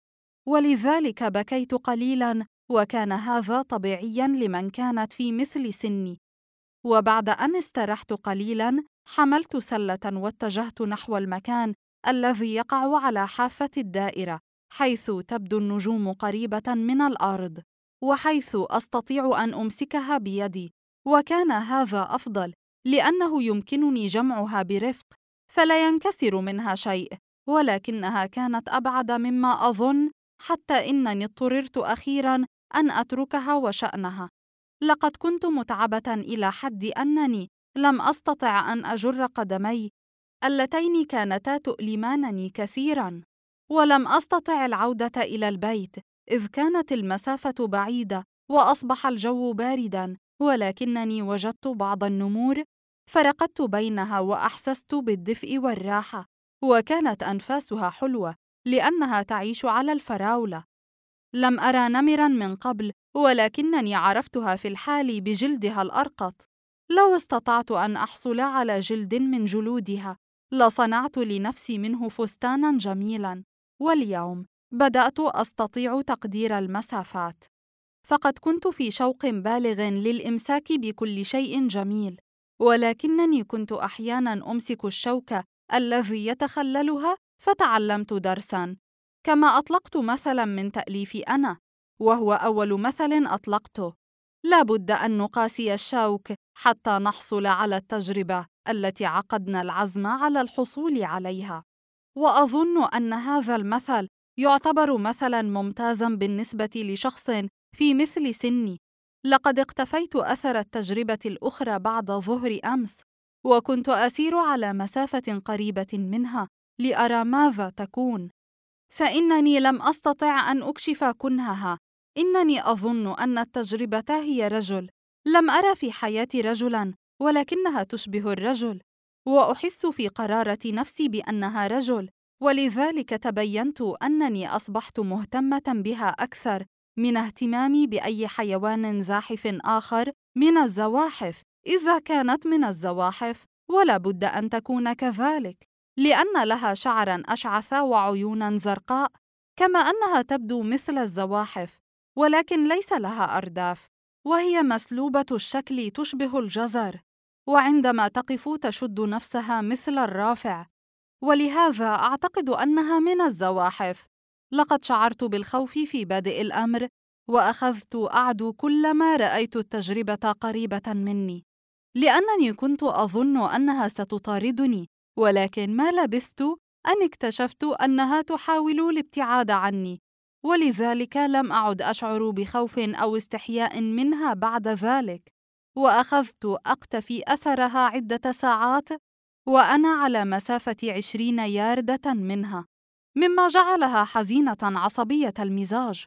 ولذلك بكيت قليلاً، وكان هذا طبيعياً لمن كانت في مثل سني. وبعد أن استرحت قليلاً حملت سلة واتجهت نحو المكان الذي يقع على حافة الدائرة، حيث تبدو النجوم قريبة من الأرض، وحيث أستطيع أن أمسكها بيدي، وكان هذا أفضل لأنه يمكنني جمعها برفق فلا ينكسر منها شيء، ولكنها كانت أبعد مما أظن، حتى إنني اضطررت أخيراً أن أتركها وشأنها. لقد كنت متعبة إلى حد أنني لم أستطع أن أجر قدمي اللتين كانتا تؤلمانني كثيراً، ولم أستطع العودة إلى البيت إذ كانت المسافة بعيدة وأصبح الجو بارداً، ولكنني وجدت بعض النمور فرقدت بينها وأحسست بالدفء والراحة، وكانت أنفاسها حلوة لأنها تعيش على الفراولة. لم أرى نمراً من قبل، ولكنني عرفتها في الحال بجلدها الأرقط. لو استطعت أن أحصل على جلد من جلودها لصنعت لنفسي منه فستاناً جميلاً. واليوم بدأت أستطيع تقدير المسافات، فقد كنت في شوق بالغ للإمساك بكل شيء جميل، ولكنني كنت أحياناً أمسك الشوك الذي يتخللها، فتعلمت درساً. كما أطلقت مثلاً من تأليفي أنا، وهو أول مثل أطلقته: لا بد أن نقاسي الشوك حتى نحصل على التجربة التي عقدنا العزم على الحصول عليها. وأظن أن هذا المثل يعتبر مثلاً ممتازاً بالنسبة لشخص في مثل سني. لقد اقتفيت أثر التجربة الأخرى بعد ظهر أمس، وكنت أسير على مسافة قريبة منها لأرى ماذا تكون، فإنني لم أستطع أن أكشف كنهها. إنني أظن أن التجربة هي رجل. لم أرى في حياتي رجلاً، ولكنها تشبه الرجل، وأحس في قرارة نفسي بأنها رجل، ولذلك تبينت أنني أصبحت مهتمة بها أكثر من اهتمامي بأي حيوان زاحف آخر من الزواحف، إذا كانت من الزواحف، ولا بد أن تكون كذلك، لأن لها شعراً أشعث وعيوناً زرقاء، كما أنها تبدو مثل الزواحف، ولكن ليس لها أرداف، وهي مسلوبة الشكل تشبه الجزر، وعندما تقف تشد نفسها مثل الرافع، ولهذا أعتقد أنها من الزواحف. لقد شعرت بالخوف في بادئ الأمر، وأخذت أعدو كلما رأيت التجربة قريبة مني، لأنني كنت أظن أنها ستطاردني، ولكن ما لبثت أن اكتشفت أنها تحاول الابتعاد عني، ولذلك لم أعد أشعر بخوف أو استحياء منها بعد ذلك. وأخذت أقتفي أثرها عدة ساعات وأنا على مسافة 20 ياردة منها، مما جعلها حزينة عصبية المزاج.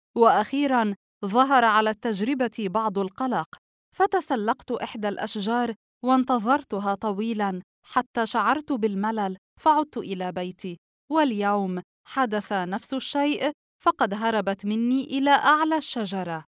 وأخيراً ظهر على التجربة بعض القلق، فتسلقت إحدى الأشجار وانتظرتها طويلاً حتى شعرت بالملل، فعدت إلى بيتي. واليوم حدث نفس الشيء، فقد هربت مني إلى أعلى الشجرة.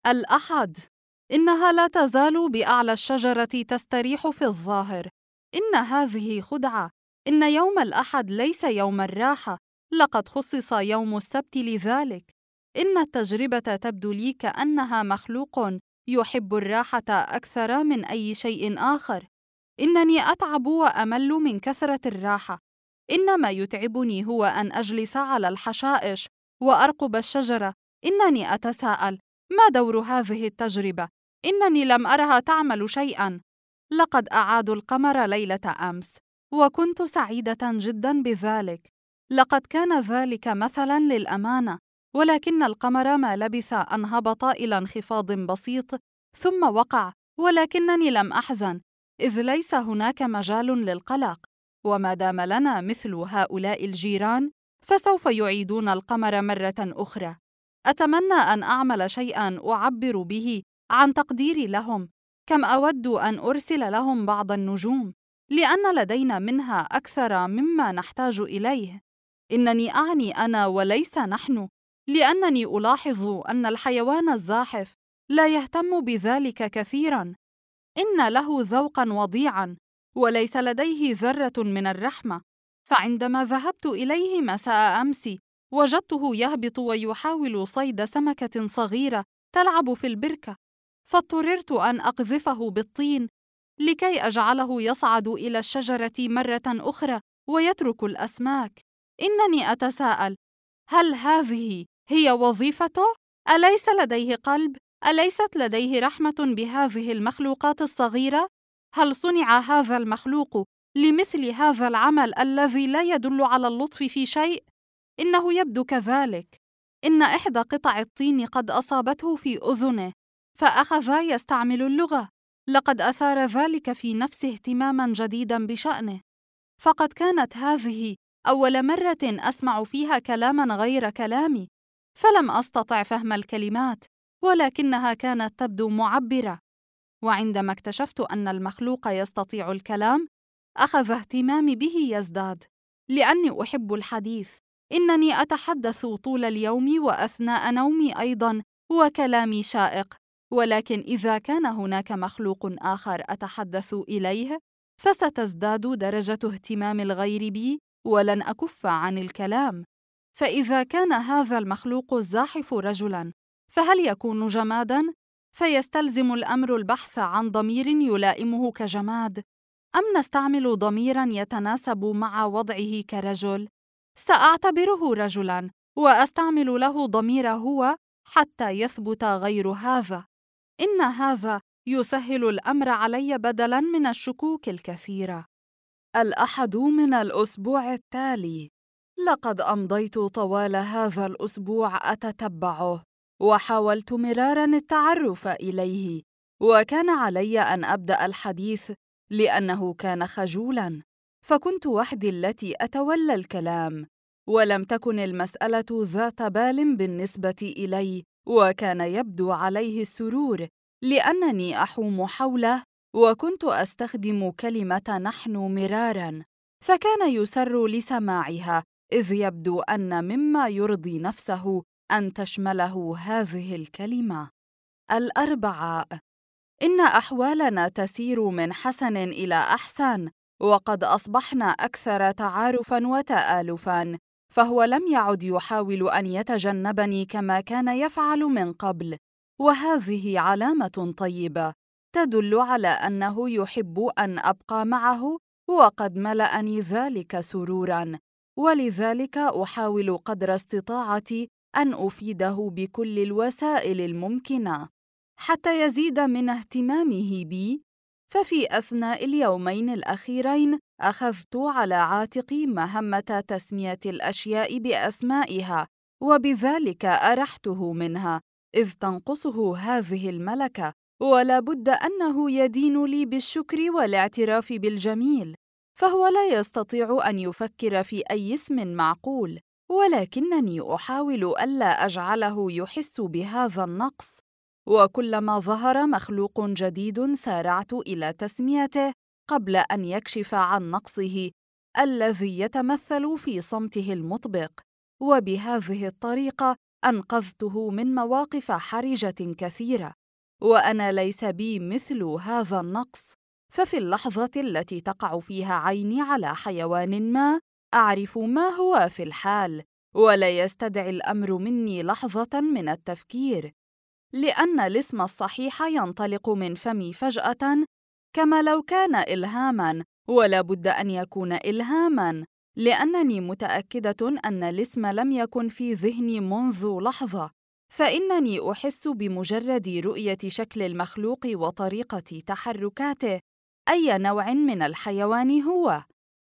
الأحد. إنها لا تزال بأعلى الشجرة تستريح في الظاهر. إن هذه خدعة. إن يوم الأحد ليس يوم الراحة، لقد خصص يوم السبت لذلك. إن التجربة تبدو لي كأنها مخلوق يحب الراحة أكثر من أي شيء آخر. إنني أتعب وأمل من كثرة الراحة. إنما يتعبني هو أن أجلس على الحشائش وأرقب الشجرة. إنني أتساءل: ما دور هذه التجربة؟ إنني لم أرها تعمل شيئاً. لقد أعادوا القمر ليلة أمس، وكنت سعيدة جداً بذلك. لقد كان ذلك مثلاً للأمانة، ولكن القمر ما لبث أن هبط إلى انخفاض بسيط ثم وقع، ولكنني لم أحزن، إذ ليس هناك مجال للقلق، وما دام لنا مثل هؤلاء الجيران فسوف يعيدون القمر مرة أخرى. أتمنى أن أعمل شيئاً أعبر به عن تقديري لهم. كم أود أن أرسل لهم بعض النجوم، لأن لدينا منها أكثر مما نحتاج إليه. إنني أعني أنا وليس نحن، لأنني ألاحظ أن الحيوان الزاحف لا يهتم بذلك كثيراً. إن له ذوقاً وضيعاً، وليس لديه ذرة من الرحمة. فعندما ذهبت إليه مساء أمس وجدته يهبط ويحاول صيد سمكة صغيرة تلعب في البركة، فاضطررت أن أقذفه بالطين لكي أجعله يصعد إلى الشجرة مرة أخرى ويترك الأسماك. إنني أتساءل: هل هذه هي وظيفته؟ أليس لديه قلب؟ أليست لديه رحمة بهذه المخلوقات الصغيرة؟ هل صنع هذا المخلوق لمثل هذا العمل الذي لا يدل على اللطف في شيء؟ إنه يبدو كذلك. إن إحدى قطع الطين قد أصابته في أذنه، فأخذ يستعمل اللغة. لقد أثار ذلك في نفسه اهتماماً جديداً بشأنه، فقد كانت هذه أول مرة أسمع فيها كلاماً غير كلامي، فلم أستطع فهم الكلمات، ولكنها كانت تبدو معبرة. وعندما اكتشفت أن المخلوق يستطيع الكلام، أخذ اهتمامي به يزداد، لأني أحب الحديث. إنني أتحدث طول اليوم وأثناء نومي أيضاً، وكلامي شائق. ولكن إذا كان هناك مخلوق آخر أتحدث إليه، فستزداد درجة اهتمام الغير بي، ولن أكف عن الكلام. فإذا كان هذا المخلوق الزاحف رجلاً، فهل يكون جماداً؟ فيستلزم الأمر البحث عن ضمير يلائمه كجماد، أم نستعمل ضميراً يتناسب مع وضعه كرجل؟ سأعتبره رجلاً، وأستعمل له ضمير هو حتى يثبت غير هذا. إن هذا يسهل الأمر علي بدلاً من الشكوك الكثيرة. الأحد من الأسبوع التالي. لقد أمضيت طوال هذا الأسبوع أتتبعه، وحاولت مراراً التعرف إليه، وكان علي أن أبدأ الحديث لأنه كان خجولاً، فكنت وحدي التي أتولى الكلام، ولم تكن المسألة ذات بال بالنسبة إلي، وكان يبدو عليه السرور لأنني أحوم حوله، وكنت أستخدم كلمة نحن مراراً، فكان يسر لسماعها، إذ يبدو أن مما يرضي نفسه أن تشمله هذه الكلمة. الأربعاء. إن أحوالنا تسير من حسن إلى أحسن، وقد أصبحنا أكثر تعارفاً وتآلفاً، فهو لم يعد يحاول أن يتجنبني كما كان يفعل من قبل، وهذه علامة طيبة تدل على أنه يحب أن أبقى معه، وقد ملأني ذلك سروراً، ولذلك أحاول قدر استطاعتي أن أفيده بكل الوسائل الممكنة حتى يزيد من اهتمامه بي. ففي أثناء اليومين الأخيرين أخذت على عاتقي مهمة تسمية الأشياء بأسمائها، وبذلك أرحته منها، إذ تنقصه هذه الملكة، ولا بد أنه يدين لي بالشكر والاعتراف بالجميل، فهو لا يستطيع أن يفكر في أي اسم معقول، ولكنني أحاول ألا أجعله يحس بهذا النقص. وكلما ظهر مخلوق جديد سارعت إلى تسميته قبل أن يكشف عن نقصه الذي يتمثل في صمته المطبق، وبهذه الطريقة أنقذته من مواقف حرجة كثيرة. وأنا ليس بي مثل هذا النقص، ففي اللحظة التي تقع فيها عيني على حيوان ما أعرف ما هو في الحال، ولا يستدعي الأمر مني لحظة من التفكير، لأن الاسم الصحيح ينطلق من فمي فجأة كما لو كان إلهاماً، ولا بد أن يكون إلهاماً، لأنني متأكدة أن الاسم لم يكن في ذهني منذ لحظة، فإنني أحس بمجرد رؤية شكل المخلوق وطريقة تحركاته أي نوع من الحيوان هو.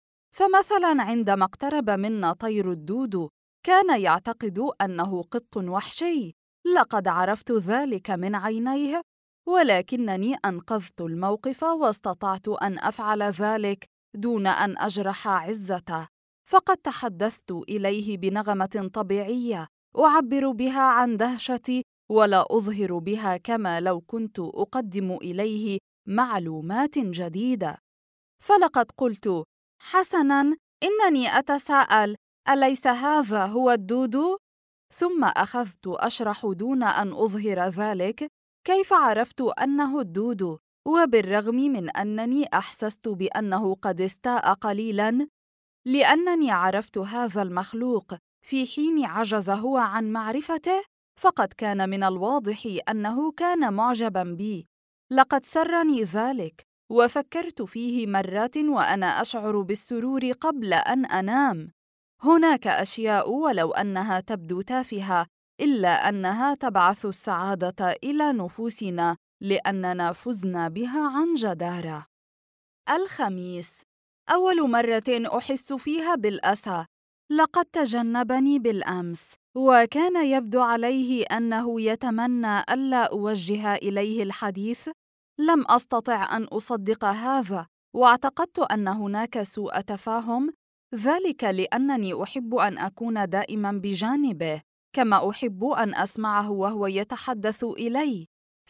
فمثلاً عندما اقترب منا طير الدودو كان يعتقد أنه قط وحشي، لقد عرفت ذلك من عينيه، ولكنني أنقذت الموقف واستطعت أن أفعل ذلك دون أن أجرح عزته، فقد تحدثت إليه بنغمة طبيعية أعبر بها عن دهشتي، ولا أظهر بها كما لو كنت أقدم إليه معلومات جديدة. فلقد قلت: حسناً، إنني أتساءل، أليس هذا هو الدودو؟ ثم أخذت أشرح دون أن أظهر ذلك كيف عرفت أنه الدودو، وبالرغم من أنني أحسست بأنه قد استاء قليلاً لأنني عرفت هذا المخلوق في حين عجز هو عن معرفته، فقد كان من الواضح أنه كان معجباً بي. لقد سرني ذلك، وفكرت فيه مرات وأنا أشعر بالسرور قبل أن أنام. هناك أشياء ولو أنها تبدو تافهة، إلا أنها تبعث السعادة إلى نفوسنا لأننا فزنا بها عن جدارة. الخميس. أول مرة أحس فيها بالأسى. لقد تجنبني بالأمس، وكان يبدو عليه أنه يتمنى ألا أوجه إليه الحديث. لم أستطع أن أصدق هذا، واعتقدت أن هناك سوء تفاهم، ذلك لأنني أحب أن أكون دائماً بجانبه، كما أحب أن أسمعه وهو يتحدث إلي.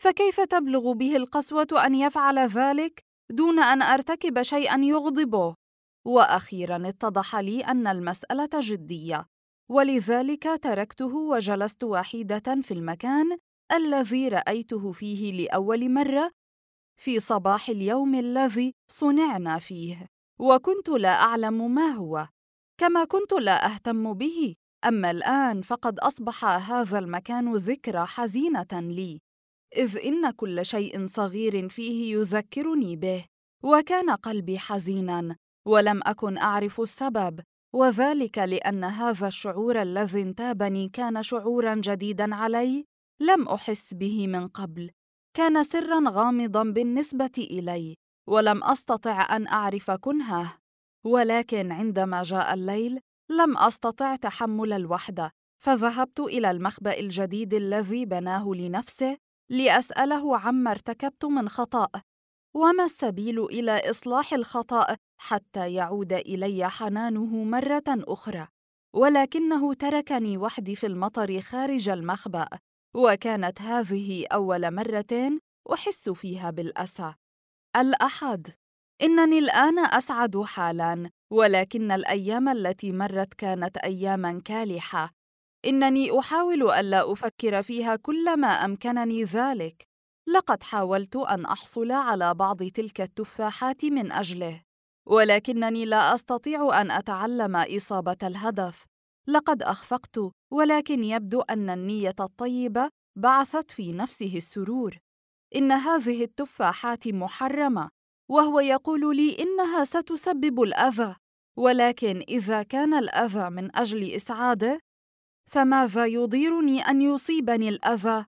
فكيف تبلغ به القسوة أن يفعل ذلك دون أن أرتكب شيئاً يغضبه؟ وأخيراً اتضح لي أن المسألة جدية، ولذلك تركته وجلست وحيدة في المكان الذي رأيته فيه لأول مرة في صباح اليوم الذي صنعنا فيه، وكنت لا أعلم ما هو، كما كنت لا أهتم به. أما الآن فقد أصبح هذا المكان ذكرى حزينة لي، إذ إن كل شيء صغير فيه يذكرني به، وكان قلبي حزيناً ولم أكن أعرف السبب، وذلك لأن هذا الشعور الذي انتابني كان شعوراً جديداً علي لم أحس به من قبل، كان سراً غامضاً بالنسبة إلي، ولم أستطع أن أعرف كنهه. ولكن عندما جاء الليل لم أستطع تحمل الوحدة، فذهبت إلى المخبأ الجديد الذي بناه لنفسه لأسأله عما ارتكبت من خطأ، وما السبيل إلى إصلاح الخطأ حتى يعود إلي حنانه مرة أخرى. ولكنه تركني وحدي في المطر خارج المخبأ، وكانت هذه أول مرة أحس فيها بالأسى. الأحد. إنني الآن أسعد حالاً، ولكن الأيام التي مرت كانت أياماً كالحة. إنني أحاول ألا أفكر فيها كلما أمكنني ذلك. لقد حاولت أن أحصل على بعض تلك التفاحات من أجله، ولكنني لا أستطيع أن أتعلم إصابة الهدف. لقد أخفقت، ولكن يبدو أن النية الطيبة بعثت في نفسه السرور. إن هذه التفاحات محرمة، وهو يقول لي إنها ستسبب الأذى، ولكن إذا كان الأذى من أجل إسعاده فماذا يضيرني أن يصيبني الأذى؟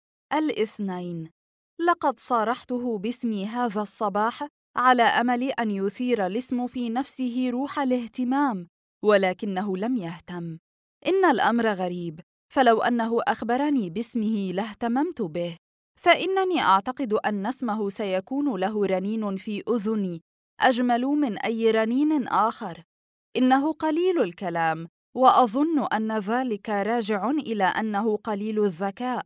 الاثنين. لقد صارحته باسمي هذا الصباح على أمل أن يثير الاسم في نفسه روح الاهتمام، ولكنه لم يهتم. إن الأمر غريب، فلو أنه أخبرني باسمه لاهتممت به، فإنني أعتقد أن اسمه سيكون له رنين في أذني أجمل من أي رنين آخر. إنه قليل الكلام، وأظن أن ذلك راجع إلى أنه قليل الذكاء،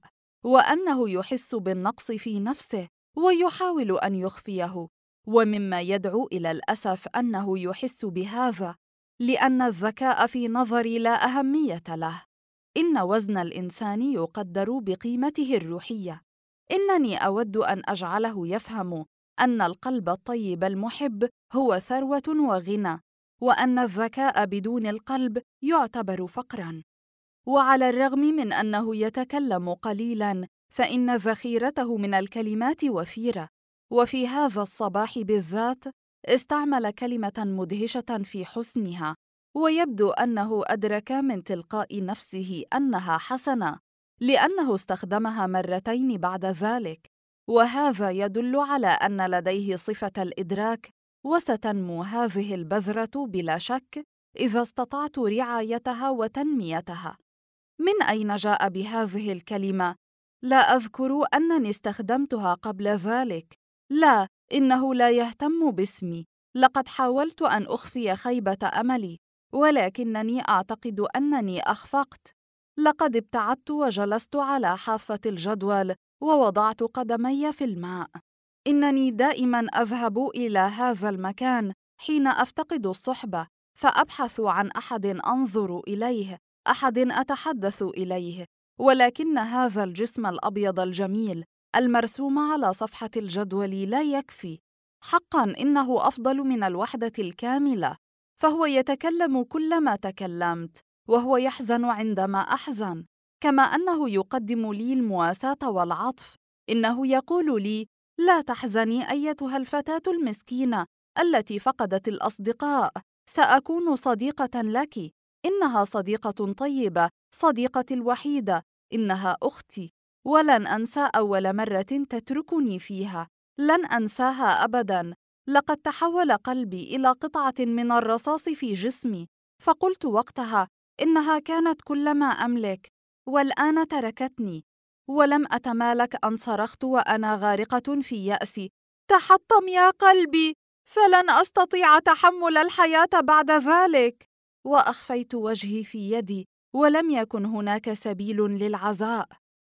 وأنه يحس بالنقص في نفسه ويحاول أن يخفيه، ومما يدعو إلى الأسف أنه يحس بهذا لأن الذكاء في نظري لا أهمية له. إن وزن الإنسان يقدر بقيمته الروحية. إنني أود أن أجعله يفهم أن القلب الطيب المحب هو ثروة وغنى، وأن الذكاء بدون القلب يعتبر فقراً. وعلى الرغم من أنه يتكلم قليلاً، فإن ذخيرته من الكلمات وفيرة، وفي هذا الصباح بالذات استعمل كلمة مدهشة في حسنها، ويبدو أنه أدرك من تلقاء نفسه أنها حسنة، لأنه استخدمها مرتين بعد ذلك، وهذا يدل على أن لديه صفة الإدراك، وستنمو هذه البذرة بلا شك إذا استطعت رعايتها وتنميتها. من أين جاء بهذه الكلمة؟ لا أذكر أنني استخدمتها قبل ذلك. لا، إنه لا يهتم باسمي. لقد حاولت أن أخفي خيبة أملي، ولكنني أعتقد أنني أخفقت. لقد ابتعدت وجلست على حافة الجدول ووضعت قدمي في الماء. إنني دائماً أذهب إلى هذا المكان حين أفتقد الصحبة، فأبحث عن أحد أنظر إليه، أحد أتحدث إليه، ولكن هذا الجسم الأبيض الجميل المرسوم على صفحة الجدول لا يكفي. حقاً إنه أفضل من الوحدة الكاملة، فهو يتكلم كلما تكلمت، وهو يحزن عندما أحزن، كما أنه يقدم لي المواساة والعطف. إنه يقول لي: لا تحزني أيتها الفتاة المسكينة التي فقدت الأصدقاء، سأكون صديقة لك. إنها صديقة طيبة، صديقتي الوحيدة، إنها أختي، ولن أنسى أول مرة تتركني فيها، لن أنساها أبداً. لقد تحول قلبي إلى قطعة من الرصاص في جسمي، فقلت وقتها إنها كانت كل ما أملك، والآن تركتني. ولم أتمالك أن صرخت وأنا غارقة في يأسي: تحطم يا قلبي، فلن أستطيع تحمل الحياة بعد ذلك. وأخفيت وجهي في يدي، ولم يكن هناك سبيل للعزاء.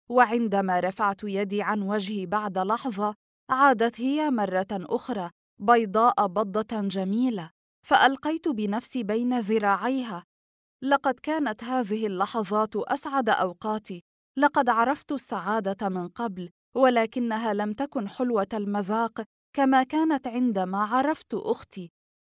وعندما رفعت يدي عن وجهي بعد لحظة، عادت هي مرة أخرى بيضاء بضة جميلة، فألقيت بنفسي بين ذراعيها. لقد كانت هذه اللحظات أسعد أوقاتي. لقد عرفت السعادة من قبل، ولكنها لم تكن حلوة المذاق كما كانت عندما عرفت أختي،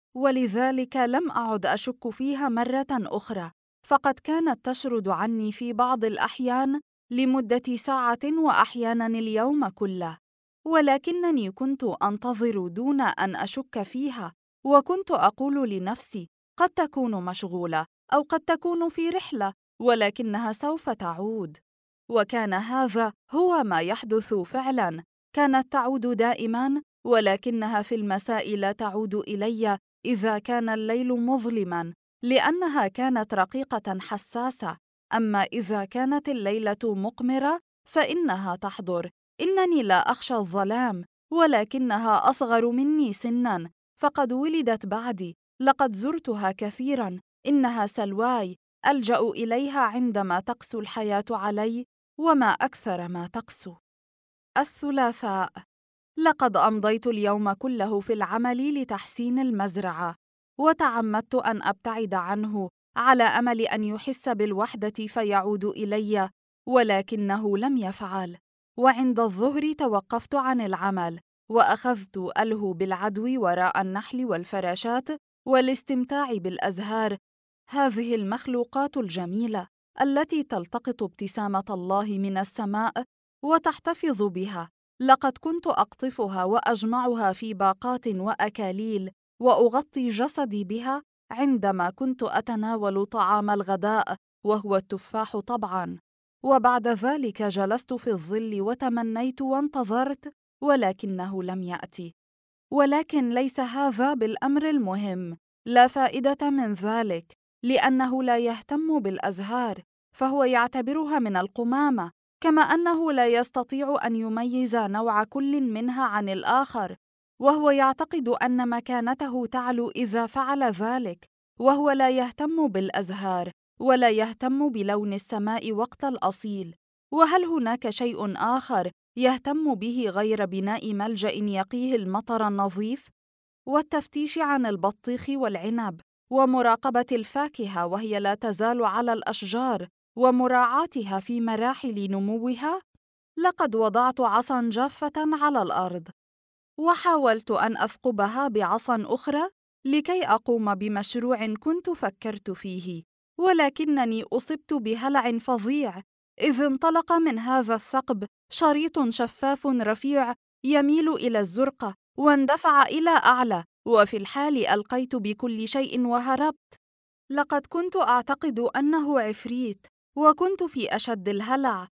ولذلك لم أعد أشك فيها مرة أخرى، فقد كانت تشرد عني في بعض الأحيان لمدة ساعة وأحيانا اليوم كله، ولكنني كنت أنتظر دون أن أشك فيها، وكنت أقول لنفسي قد تكون مشغولة أو قد تكون في رحلة، ولكنها سوف تعود. وكان هذا هو ما يحدث فعلاً. كانت تعود دائماً، ولكنها في المساء لا تعود إلي إذا كان الليل مظلماً، لأنها كانت رقيقة حساسة. أما إذا كانت الليلة مقمرة فإنها تحضر. إنني لا أخشى الظلام، ولكنها أصغر مني سناً، فقد ولدت بعدي. لقد زرتها كثيراً. إنها سلواي ألجأ إليها عندما تقسو الحياة علي، وما أكثر ما تقسو. الثلاثاء. لقد أمضيت اليوم كله في العمل لتحسين المزرعة، وتعمدت أن أبتعد عنه على أمل أن يحس بالوحدة فيعود إلي، ولكنه لم يفعل. وعند الظهر توقفت عن العمل، وأخذت ألهو بالعدو وراء النحل والفراشات والاستمتاع بالأزهار، هذه المخلوقات الجميلة التي تلتقط ابتسامة الله من السماء وتحتفظ بها. لقد كنت أقطفها وأجمعها في باقات وأكاليل، وأغطي جسدي بها عندما كنت أتناول طعام الغداء، وهو التفاح طبعاً. وبعد ذلك جلست في الظل وتمنيت وانتظرت، ولكنه لم يأتي. ولكن ليس هذا بالأمر المهم، لا فائدة من ذلك، لأنه لا يهتم بالأزهار، فهو يعتبرها من القمامة، كما أنه لا يستطيع أن يميز نوع كل منها عن الآخر، وهو يعتقد أن مكانته تعلو إذا فعل ذلك، وهو لا يهتم بالأزهار ولا يهتم بلون السماء وقت الأصيل. وهل هناك شيء آخر يهتم به غير بناء ملجأ يقيه المطر النظيف، والتفتيش عن البطيخ والعنب، ومراقبة الفاكهة وهي لا تزال على الأشجار، ومراعاتها في مراحل نموها؟ لقد وضعت عصا جافة على الأرض، وحاولت أن أثقبها بعصا أخرى لكي أقوم بمشروع كنت فكرت فيه، ولكنني أصبت بهلع فظيع، إذ انطلق من هذا الثقب شريط شفاف رفيع يميل إلى الزرقة واندفع إلى أعلى، وفي الحال ألقيت بكل شيء وهربت. لقد كنت أعتقد أنه عفريت، وكنت في أشد الهلع،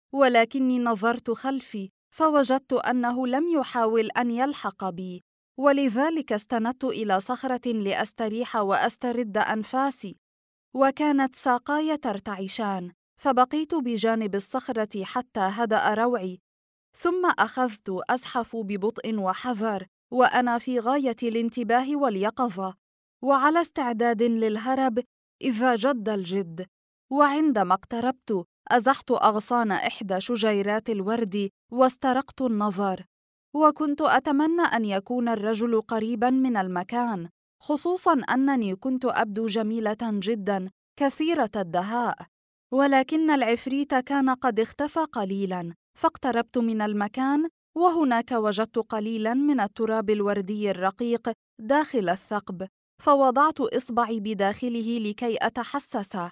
ولكني نظرت خلفي فوجدت أنه لم يحاول أن يلحق بي، ولذلك استندت إلى صخرة لأستريح وأسترد أنفاسي، وكانت ساقاي ترتعشان، فبقيت بجانب الصخرة حتى هدأ روعي، ثم أخذت أزحف ببطء وحذر، وأنا في غاية الانتباه واليقظة، وعلى استعداد للهرب إذا جد الجد. وعندما اقتربت أزحت أغصان إحدى شجيرات الورد واسترقت النظر، وكنت أتمنى أن يكون الرجل قريباً من المكان، خصوصاً أنني كنت أبدو جميلة جداً كثيرة الدهاء، ولكن العفريت كان قد اختفى قليلاً. فاقتربت من المكان، وهناك وجدت قليلاً من التراب الوردي الرقيق داخل الثقب، فوضعت إصبعي بداخله لكي أتحسسه،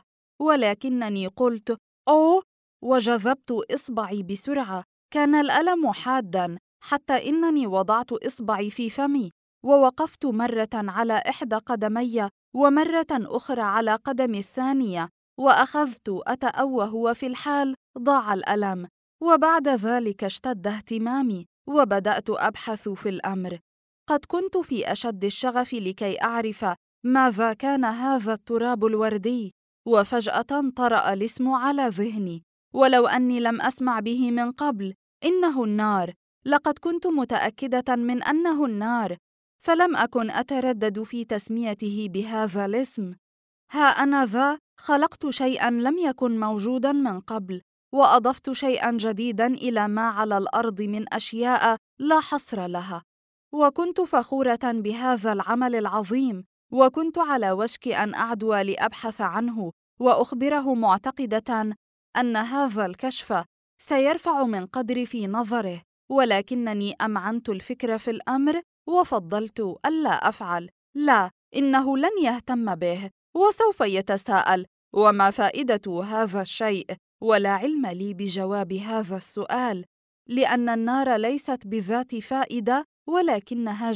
ولكنني قلت أوه، وجذبت إصبعي بسرعة. كان الألم حاداً حتى إنني وضعت إصبعي في فمي، ووقفت مرة على إحدى قدمي ومرة أخرى على قدمي الثانية، وأخذت أتأوه، وفي الحال ضاع الألم. وبعد ذلك اشتد اهتمامي، وبدأت أبحث في الأمر. قد كنت في أشد الشغف لكي أعرف ماذا كان هذا التراب الوردي، وفجأة طرأ الاسم على ذهني، ولو أني لم أسمع به من قبل. إنه النار. لقد كنت متأكدة من أنه النار، فلم أكن أتردد في تسميته بهذا الاسم. ها أنا ذا خلقت شيئاً لم يكن موجوداً من قبل، وأضفت شيئاً جديداً إلى ما على الأرض من أشياء لا حصر لها. وكنت فخورة بهذا العمل العظيم، وكنت على وشك أن أعدو لأبحث عنه وأخبره، معتقدة أن هذا الكشف سيرفع من قدري في نظره، ولكنني أمعنت الفكر في الأمر وفضلت ألا أفعل. لا، إنه لن يهتم به، وسوف يتساءل وما فائدة هذا الشيء؟ ولا علم لي بجواب هذا السؤال، لأن النار ليست بذات فائدة، ولكنها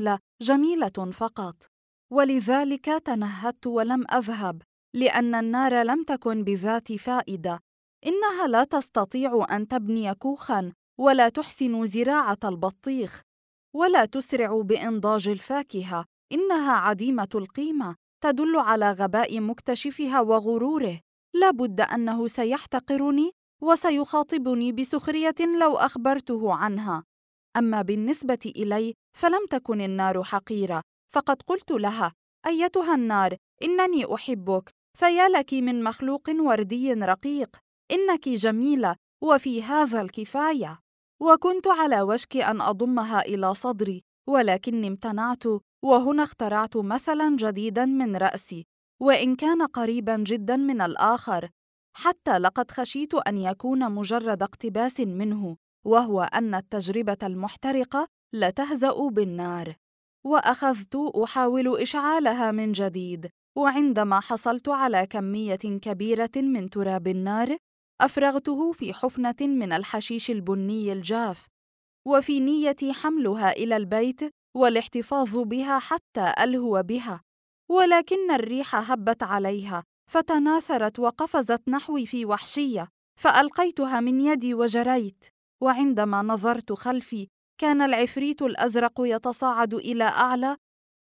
جميلة فقط. ولذلك تنهدت ولم أذهب، لأن النار لم تكن بذات فائدة. إنها لا تستطيع أن تبني كوخاً، ولا تحسن زراعة البطيخ، ولا تسرع بإنضاج الفاكهة. إنها عديمة القيمة، تدل على غباء مكتشفها وغروره. لا بد أنه سيحتقرني وسيخاطبني بسخرية لو أخبرته عنها. أما بالنسبة إلي فلم تكن النار حقيرة، فقد قلت لها: أيتها النار، إنني أحبك، فيا لك من مخلوق وردي رقيق، إنك جميلة، وفي هذا الكفاية. وكنت على وشك أن أضمها إلى صدري، ولكني امتنعت، وهنا اخترعت مثلاً جديداً من رأسي، وإن كان قريباً جداً من الآخر، حتى لقد خشيت أن يكون مجرد اقتباس منه، وهو أن التجربة المحترقة لا تهزأ بالنار. وأخذت أحاول إشعالها من جديد، وعندما حصلت على كمية كبيرة من تراب النار أفرغته في حفنة من الحشيش البني الجاف، وفي نيتي حملها إلى البيت والاحتفاظ بها حتى ألهو بها، ولكن الريح هبت عليها فتناثرت وقفزت نحوي في وحشية، فألقيتها من يدي وجريت. وعندما نظرت خلفي كان العفريت الأزرق يتصاعد إلى أعلى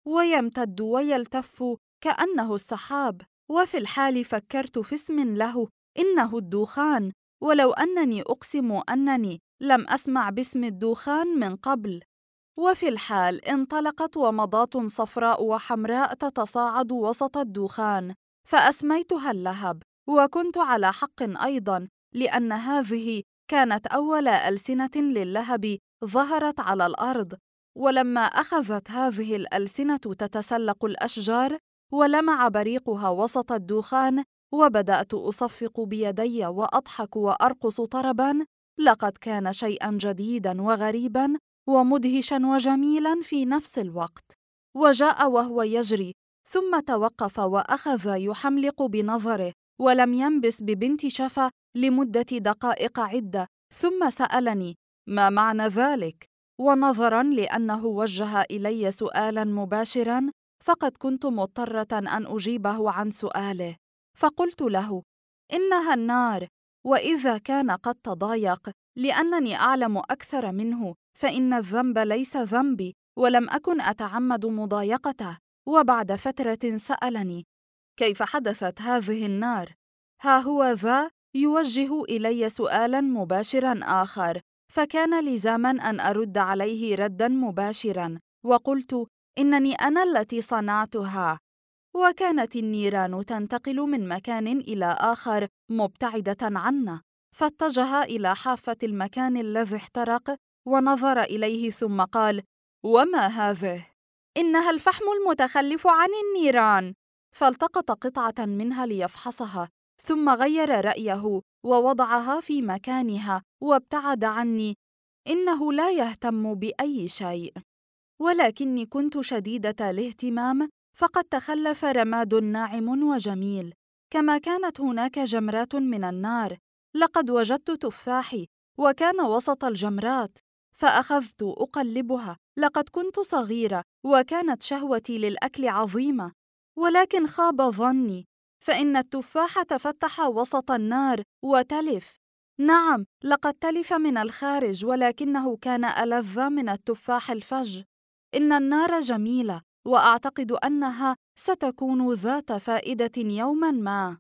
ويمتد ويلتف كأنه السحاب، وفي الحال فكرت في اسم له، إنه الدخان، ولو أنني أقسم أنني لم أسمع باسم الدخان من قبل. وفي الحال انطلقت ومضات صفراء وحمراء تتصاعد وسط الدخان، فأسميتها اللهب، وكنت على حق أيضاً، لأن هذه كانت أول ألسنة للهب ظهرت على الأرض. ولما أخذت هذه الألسنة تتسلق الأشجار ولمع بريقها وسط الدخان، وبدأت أصفق بيدي وأضحك وأرقص طرباً، لقد كان شيئاً جديداً وغريباً ومدهشاً وجميلاً في نفس الوقت. وجاء وهو يجري، ثم توقف وأخذ يحملق بنظره، ولم ينبس ببنت شفا لمدة دقائق عدة، ثم سألني: ما معنى ذلك؟ ونظراً لأنه وجه إلي سؤالاً مباشراً، فقد كنت مضطرة أن أجيبه عن سؤاله، فقلت له: إنها النار، وإذا كان قد تضايق لأنني أعلم أكثر منه، فإن الذنب ليس ذنبي، ولم أكن أتعمد مضايقته. وبعد فترة سألني: كيف حدثت هذه النار؟ ها هو ذا يوجه إلي سؤالاً مباشراً آخر، فكان لزاماً أن أرد عليه رداً مباشراً، وقلت: إنني أنا التي صنعتها. وكانت النيران تنتقل من مكان إلى آخر مبتعدة عنا، فاتجه إلى حافة المكان الذي احترق ونظر إليه ثم قال: وما هذه؟ إنها الفحم المتخلف عن النيران. فالتقط قطعة منها ليفحصها، ثم غير رأيه ووضعها في مكانها وابتعد عني. إنه لا يهتم بأي شيء، ولكني كنت شديدة الاهتمام، فقد تخلف رماد ناعم وجميل، كما كانت هناك جمرات من النار. لقد وجدت تفاحي وكان وسط الجمرات، فأخذت أقلبها. لقد كنت صغيرة وكانت شهوتي للأكل عظيمة، ولكن خاب ظني، فإن التفاح تفتح وسط النار وتلف. نعم، لقد تلف من الخارج، ولكنه كان ألذ من التفاح الفج. إن النار جميلة، وأعتقد أنها ستكون ذات فائدة يوماً ما.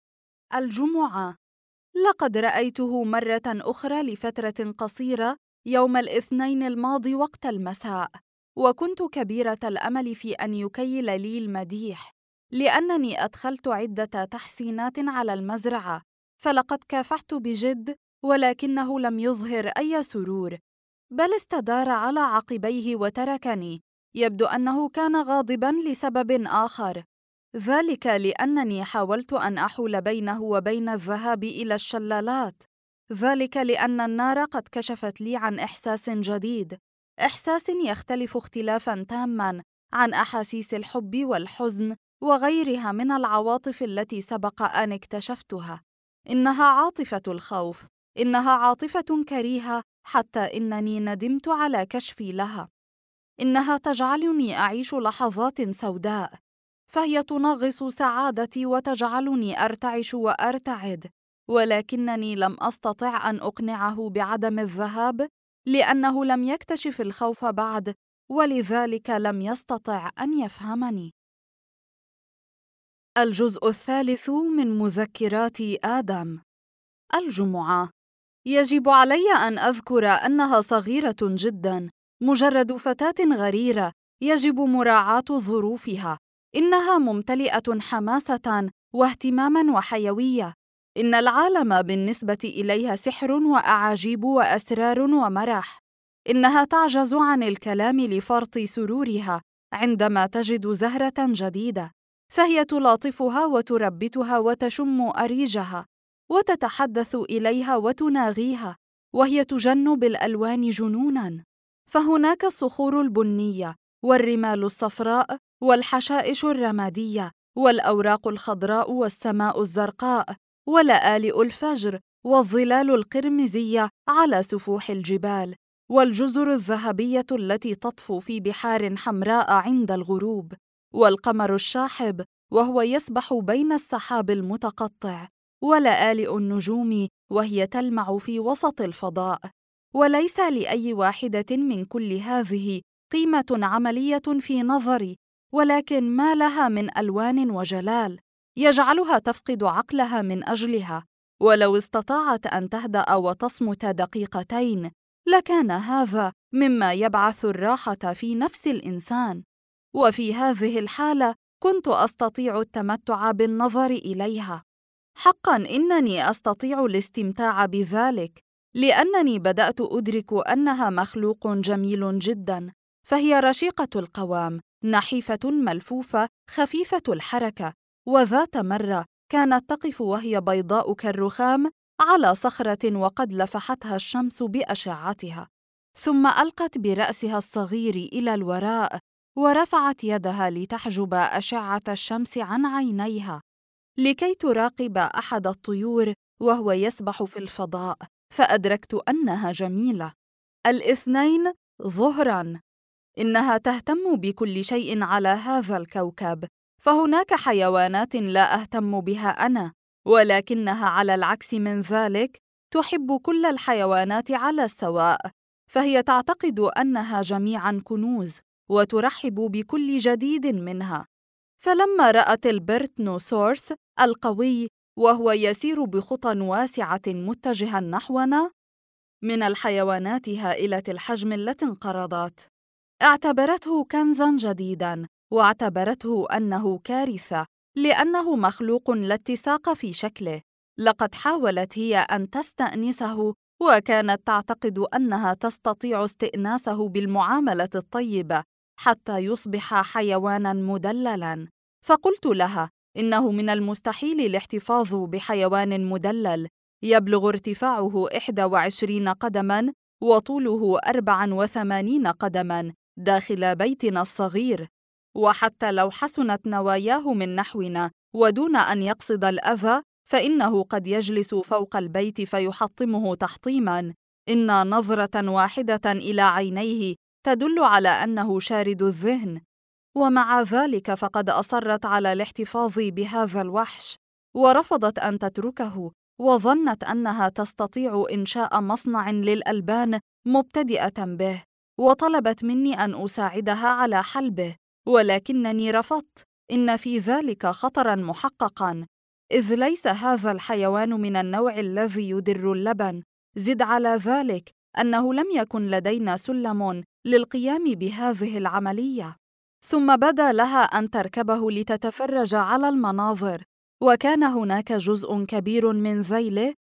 الجمعة. لقد رأيته مرة أخرى لفترة قصيرة يوم الاثنين الماضي وقت المساء، وكنت كبيرة الأمل في أن يكيل لي المديح، لأنني أدخلت عدة تحسينات على المزرعة، فلقد كافحت بجد ولكنه لم يظهر أي سرور، بل استدار على عقبيه وتركني. يبدو أنه كان غاضباً لسبب آخر، ذلك لأنني حاولت أن أحول بينه وبين الذهاب إلى الشلالات، ذلك لأن النار قد كشفت لي عن إحساس جديد، إحساس يختلف اختلافاً تاماً عن أحاسيس الحب والحزن وغيرها من العواطف التي سبق أن اكتشفتها. إنها عاطفة الخوف، إنها عاطفة كريهة حتى إنني ندمت على كشفي لها. إنها تجعلني أعيش لحظات سوداء، فهي تنغص سعادتي وتجعلني أرتعش وأرتعد، ولكنني لم أستطع أن أقنعه بعدم الذهاب لأنه لم يكتشف الخوف بعد، ولذلك لم يستطع أن يفهمني. الجزء الثالث من مذكرات آدم. الجمعة. يجب علي أن أذكر أنها صغيرة جداً، مجرد فتاة غريرة يجب مراعاة ظروفها. إنها ممتلئة حماسة واهتماماً وحيوية. إن العالم بالنسبة إليها سحر وأعاجيب وأسرار ومرح. إنها تعجز عن الكلام لفرط سرورها عندما تجد زهرة جديدة، فهي تلاطفها وتربتها وتشم أريجها وتتحدث إليها وتناغيها، وهي تجن بالألوان جنوناً. فهناك الصخور البنية والرمال الصفراء والحشائش الرمادية والأوراق الخضراء والسماء الزرقاء ولآلئ الفجر والظلال القرمزية على سفوح الجبال والجزر الذهبية التي تطفو في بحار حمراء عند الغروب، والقمر الشاحب وهو يسبح بين السحاب المتقطع، ولآلئ النجوم وهي تلمع في وسط الفضاء. وليس لأي واحدة من كل هذه قيمة عملية في نظري، ولكن ما لها من ألوان وجلال يجعلها تفقد عقلها من أجلها. ولو استطاعت أن تهدأ وتصمت دقيقتين لكان هذا مما يبعث الراحة في نفس الإنسان، وفي هذه الحالة كنت أستطيع التمتع بالنظر إليها. حقاً إنني أستطيع الاستمتاع بذلك، لأنني بدأت أدرك أنها مخلوق جميل جداً. فهي رشيقة القوام، نحيفة ملفوفة، خفيفة الحركة. وذات مرة كانت تقف وهي بيضاء كالرخام على صخرة وقد لفحتها الشمس بأشعتها، ثم ألقت برأسها الصغير إلى الوراء ورفعت يدها لتحجب أشعة الشمس عن عينيها لكي تراقب أحد الطيور وهو يسبح في الفضاء، فأدركت أنها جميلة. الاثنين ظهراً. إنها تهتم بكل شيء على هذا الكوكب، فهناك حيوانات لا أهتم بها أنا، ولكنها على العكس من ذلك تحب كل الحيوانات على السواء، فهي تعتقد أنها جميعاً كنوز وترحب بكل جديد منها. فلما رأت البرتنوسورس القوي وهو يسير بخطى واسعة متجها نحونا من الحيوانات هائلة الحجم التي انقرضت، اعتبرته كنزاً جديداً، واعتبرته أنه كارثة لأنه مخلوق لا اتساق في شكله. لقد حاولت هي أن تستأنسه، وكانت تعتقد أنها تستطيع استئناسه بالمعاملة الطيبة حتى يصبح حيواناً مدللاً. فقلت لها إنه من المستحيل الاحتفاظ بحيوان مدلل يبلغ ارتفاعه 21 قدماً وطوله 84 قدماً داخل بيتنا الصغير، وحتى لو حسنت نواياه من نحونا ودون أن يقصد الأذى فإنه قد يجلس فوق البيت فيحطمه تحطيماً. إن نظرة واحدة إلى عينيه تدل على أنه شارد الذهن، ومع ذلك فقد أصرت على الاحتفاظ بهذا الوحش ورفضت أن تتركه، وظنت أنها تستطيع إنشاء مصنع للألبان مبتدئة به، وطلبت مني أن أساعدها على حلبه، ولكنني رفضت. إن في ذلك خطراً محققاً، إذ ليس هذا الحيوان من النوع الذي يدر اللبن. زد على ذلك أنه لم يكن لدينا سلم للقيام بهذه العملية. ثم بدا لها أن تركبه لتتفرج على المناظر، وكان هناك جزء كبير من ذيله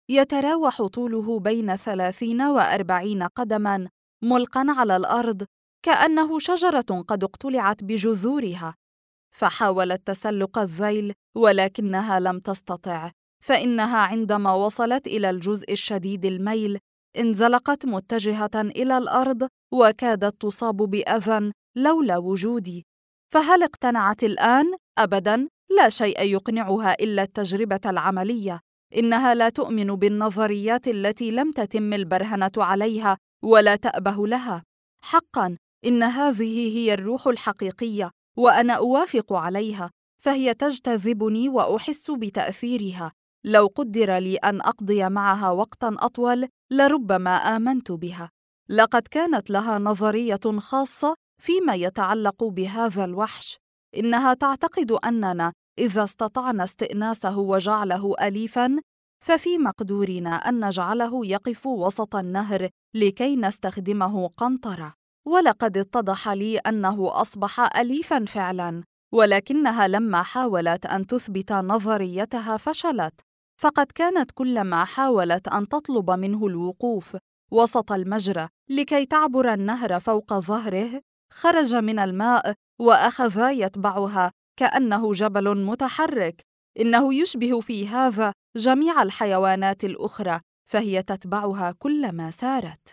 يتراوح طوله بين 30 و40 قدماً، ملقاً على الأرض كأنه شجرة قد اقتلعت بجذورها. فحاولت تسلق الذيل ولكنها لم تستطع، فإنها عندما وصلت إلى الجزء الشديد الميل انزلقت متجهة إلى الأرض وكادت تصاب بأذى لولا وجودي. فهل اقتنعت الآن؟ أبداً، لا شيء يقنعها إلا التجربة العملية. إنها لا تؤمن بالنظريات التي لم تتم البرهنة عليها ولا تأبه لها. حقاً إن هذه هي الروح الحقيقية، وأنا أوافق عليها، فهي تجتذبني وأحس بتأثيرها. لو قدر لي أن أقضي معها وقتاً أطول لربما آمنت بها. لقد كانت لها نظرية خاصة فيما يتعلق بهذا الوحش. إنها تعتقد أننا إذا استطعنا استئناسه وجعله أليفاً ففي مقدورنا أن نجعله يقف وسط النهر لكي نستخدمه قنطرة. ولقد اتضح لي أنه أصبح أليفاً فعلاً، ولكنها لما حاولت أن تثبت نظريتها فشلت. فقد كانت كلما حاولت أن تطلب منه الوقوف وسط المجرى لكي تعبر النهر فوق ظهره خرج من الماء وأخذ يتبعها كأنه جبل متحرك. إنه يشبه في هذا جميع الحيوانات الأخرى، فهي تتبعها كلما سارت.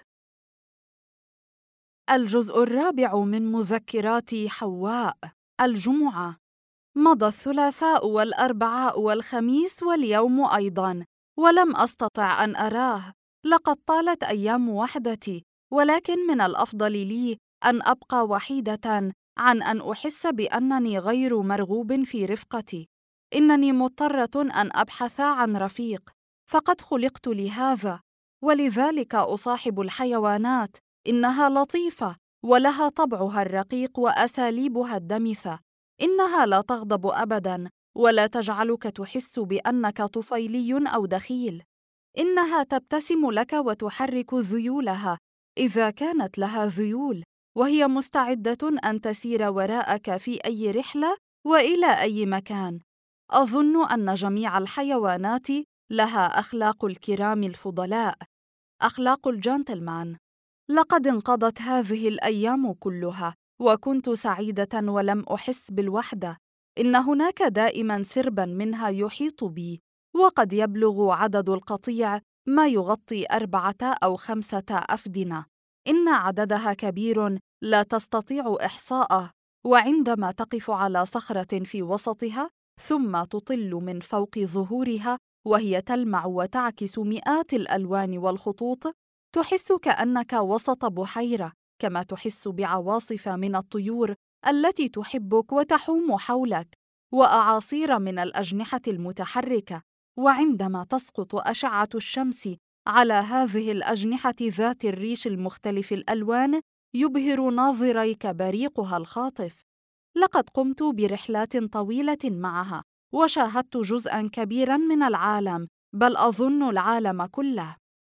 الجزء الرابع من مذكرات حواء. الجمعة. مضى الثلاثاء والأربعاء والخميس واليوم أيضاً، ولم أستطع أن أراه. لقد طالت أيام وحدتي، ولكن من الأفضل لي أن أبقى وحيدة عن أن أحس بأنني غير مرغوب في رفقتي. إنني مضطرة أن أبحث عن رفيق، فقد خلقت لهذا، ولذلك أصاحب الحيوانات. إنها لطيفة ولها طبعها الرقيق وأساليبها الدمثة. إنها لا تغضب أبداً ولا تجعلك تحس بأنك طفيلي أو دخيل. إنها تبتسم لك وتحرك ذيولها إذا كانت لها ذيول، وهي مستعدة أن تسير وراءك في أي رحلة وإلى أي مكان. أظن أن جميع الحيوانات لها أخلاق الكرام الفضلاء، أخلاق الجنتلمان. لقد انقضت هذه الأيام كلها وكنت سعيدة ولم أحس بالوحدة. إن هناك دائماً سرباً منها يحيط بي، وقد يبلغ عدد القطيع ما يغطي 4 أو 5 أفدنة. إن عددها كبير لا تستطيع إحصاءه. وعندما تقف على صخرة في وسطها ثم تطل من فوق ظهورها وهي تلمع وتعكس مئات الألوان والخطوط، تحس كأنك وسط بحيرة، كما تحس بعواصف من الطيور التي تحبك وتحوم حولك، وأعاصير من الأجنحة المتحركة. وعندما تسقط أشعة الشمس على هذه الأجنحة ذات الريش المختلف الألوان يبهر ناظريك بريقها الخاطف. لقد قمت برحلات طويلة معها وشاهدت جزءاً كبيراً من العالم، بل أظن العالم كله.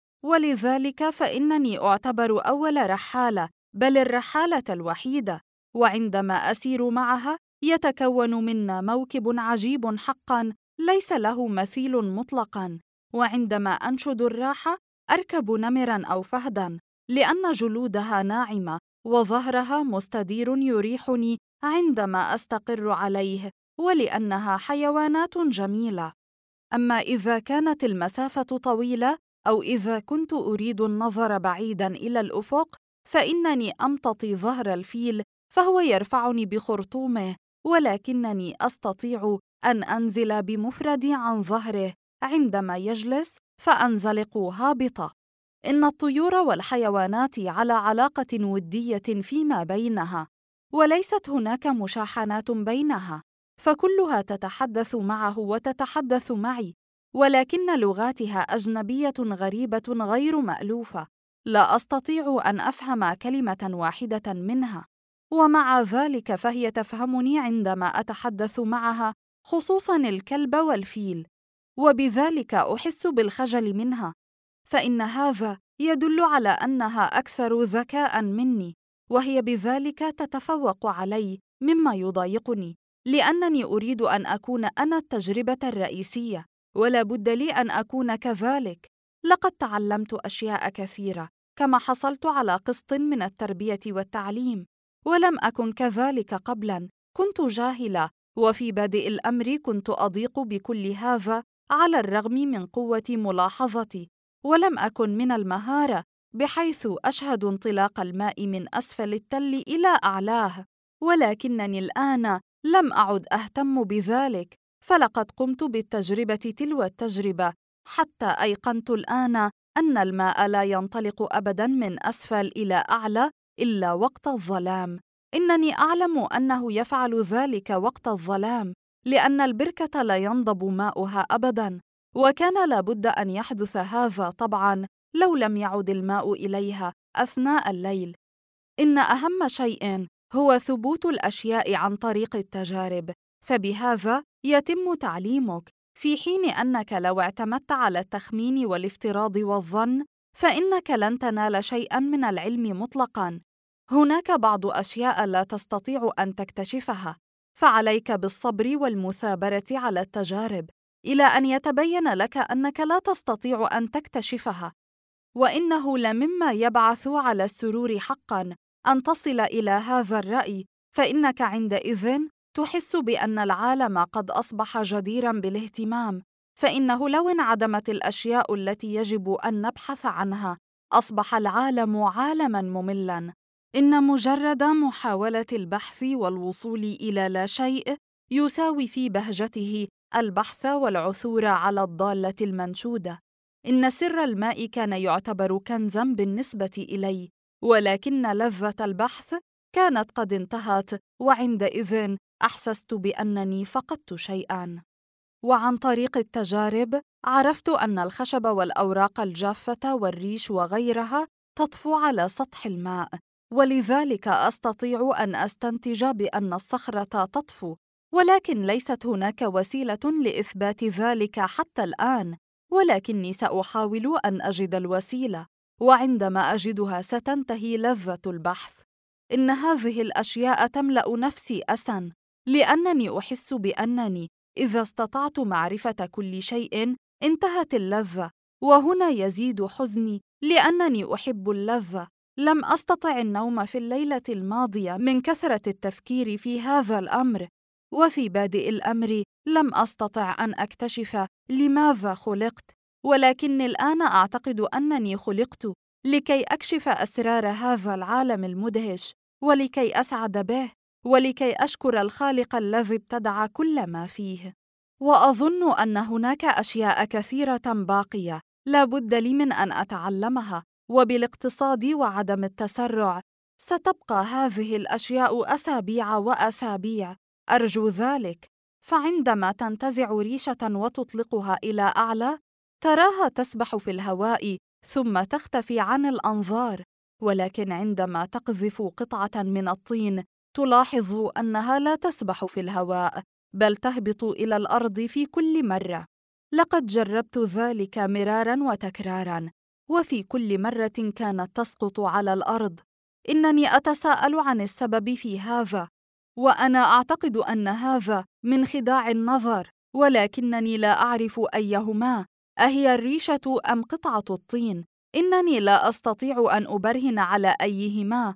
ولذلك فإنني أعتبر أول رحالة، بل الرحالة الوحيدة. وعندما أسير معها يتكون منا موكب عجيب حقاً ليس له مثيل مطلقاً. وعندما أنشد الراحة أركب نمراً أو فهداً، لأن جلودها ناعمة وظهرها مستدير يريحني عندما أستقر عليه، ولأنها حيوانات جميلة. أما إذا كانت المسافة طويلة أو إذا كنت أريد النظر بعيداً إلى الأفق، فإنني أمتطي ظهر الفيل فهو يرفعني بخرطومه، ولكنني أستطيع أن أنزل بمفردي عن ظهره عندما يجلس فأنزلق هابطة. إن الطيور والحيوانات على علاقة ودية فيما بينها، وليست هناك مشاحنات بينها، فكلها تتحدث معه وتتحدث معي، ولكن لغاتها أجنبية غريبة غير مألوفة، لا أستطيع أن أفهم كلمة واحدة منها. ومع ذلك فهي تفهمني عندما أتحدث معها، خصوصاً الكلب والفيل، وبذلك أحس بالخجل منها، فإن هذا يدل على أنها أكثر ذكاءً مني، وهي بذلك تتفوق علي، مما يضايقني، لأنني أريد أن أكون أنا التجربة الرئيسية، ولا بد لي أن أكون كذلك. لقد تعلمت أشياء كثيرة، كما حصلت على قسط من التربية والتعليم، ولم أكن كذلك قبلاً. كنت جاهلة، وفي بادئ الأمر كنت أضيق بكل هذا على الرغم من قوة ملاحظتي، ولم أكن من المهارة بحيث أشهد انطلاق الماء من أسفل التل إلى أعلاه، ولكنني الآن لم أعد أهتم بذلك، فلقد قمت بالتجربة تلو التجربة حتى أيقنت الآن أن الماء لا ينطلق أبداً من أسفل إلى أعلى إلا وقت الظلام. إنني أعلم أنه يفعل ذلك وقت الظلام، لأن البركة لا ينضب ماؤها أبداً، وكان لابد أن يحدث هذا طبعاً لو لم يعد الماء إليها أثناء الليل. إن أهم شيء هو ثبوت الأشياء عن طريق التجارب، فبهذا يتم تعليمك، في حين أنك لو اعتمدت على التخمين والافتراض والظن فإنك لن تنال شيئاً من العلم مطلقاً. هناك بعض أشياء لا تستطيع أن تكتشفها، فعليك بالصبر والمثابرة على التجارب إلى أن يتبين لك أنك لا تستطيع أن تكتشفها. وإنه لمما يبعث على السرور حقاً أن تصل إلى هذا الرأي، فإنك عندئذ تحس بأن العالم قد أصبح جديراً بالاهتمام، فإنه لو انعدمت الأشياء التي يجب أن نبحث عنها أصبح العالم عالماً مملاً. إن مجرد محاولة البحث والوصول إلى لا شيء يساوي في بهجته البحث والعثور على الضالة المنشودة. إن سر الماء كان يعتبر كنزاً بالنسبة إلي، ولكن لذة البحث كانت قد انتهت، وعندئذ أحسست بأنني فقدت شيئاً. وعن طريق التجارب عرفت أن الخشب والأوراق الجافة والريش وغيرها تطفو على سطح الماء، ولذلك أستطيع أن أستنتج بأن الصخرة تطفو، ولكن ليست هناك وسيلة لإثبات ذلك حتى الآن، ولكني سأحاول أن أجد الوسيلة، وعندما أجدها ستنتهي لذة البحث. إن هذه الأشياء تملأ نفسي أساً، لأنني أحس بأنني إذا استطعت معرفة كل شيء انتهت اللذة، وهنا يزيد حزني لأنني أحب اللذة. لم أستطع النوم في الليلة الماضية من كثرة التفكير في هذا الأمر، وفي بادئ الأمر لم أستطع أن أكتشف لماذا خلقت، ولكني الآن أعتقد أنني خلقت لكي أكشف أسرار هذا العالم المدهش، ولكي أسعد به، ولكي أشكر الخالق الذي ابتدع كل ما فيه. وأظن أن هناك أشياء كثيرة باقية لا بد لي من أن أتعلمها، وبالاقتصاد وعدم التسرع ستبقى هذه الأشياء أسابيع وأسابيع، أرجو ذلك. فعندما تنتزع ريشة وتطلقها إلى أعلى تراها تسبح في الهواء ثم تختفي عن الأنظار، ولكن عندما تقذف قطعة من الطين تلاحظ أنها لا تسبح في الهواء بل تهبط إلى الأرض في كل مرة. لقد جربت ذلك مراراً وتكراراً، وفي كل مرة كانت تسقط على الأرض. إنني أتساءل عن السبب في هذا، وأنا أعتقد أن هذا من خداع النظر، ولكنني لا أعرف أيهما، أهي الريشة أم قطعة الطين؟ إنني لا أستطيع أن أبرهن على أيهما،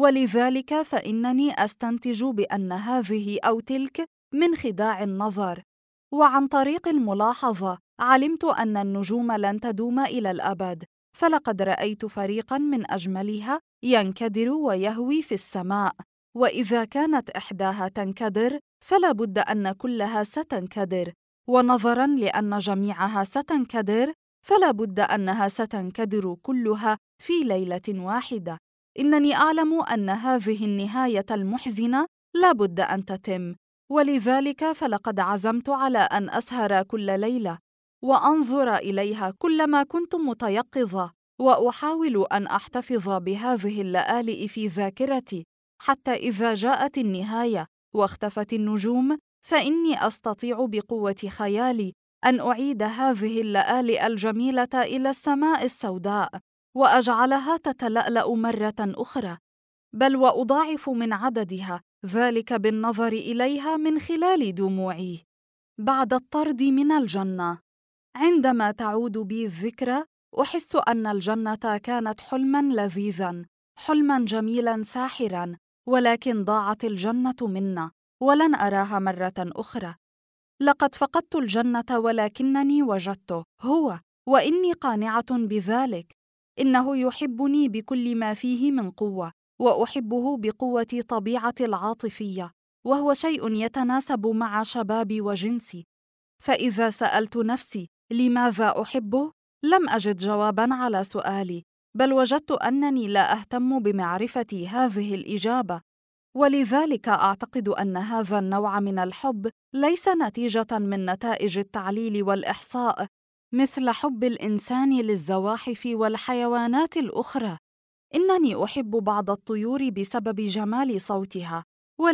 ولذلك فإنني أستنتج بأن هذه أو تلك من خداع النظر. وعن طريق الملاحظة علمت أن النجوم لن تدوم إلى الأبد، فلقد رأيت فريقاً من أجملها ينكدر ويهوي في السماء، وإذا كانت إحداها تنكدر فلا بد أن كلها ستنكدر، ونظراً لأن جميعها ستنكدر فلا بد أنها ستنكدر كلها في ليلة واحدة. إنني أعلم أن هذه النهاية المحزنة لا بد أن تتم، ولذلك فلقد عزمت على أن أسهر كل ليلة وأنظر إليها كلما كنت متيقظة، وأحاول أن أحتفظ بهذه اللآلئ في ذاكرتي حتى إذا جاءت النهاية واختفت النجوم فإني أستطيع بقوة خيالي أن أعيد هذه اللآلئ الجميلة إلى السماء السوداء وأجعلها تتلألأ مرة أخرى، بل وأضاعف من عددها، ذلك بالنظر إليها من خلال دموعي. بعد الطرد من الجنة. عندما تعود بي الذكرى أحس أن الجنة كانت حلماً لذيذاً، حلماً جميلاً ساحراً، ولكن ضاعت الجنة منا ولن أراها مرة أخرى. لقد فقدت الجنة ولكنني وجدته هو، وإني قانعة بذلك. إنه يحبني بكل ما فيه من قوة، وأحبه بقوة طبيعتي العاطفية، وهو شيء يتناسب مع شبابي وجنسي. فإذا سألت نفسي لماذا أحبه، لم أجد جواباً على سؤالي، بل وجدت أنني لا أهتم بمعرفة هذه الإجابة. ولذلك أعتقد أن هذا النوع من الحب ليس نتيجة من نتائج التعليل والإحصاء، مثل حب الإنسان للزواحف والحيوانات الأخرى. إنني أحب بعض الطيور بسبب جمال صوتها،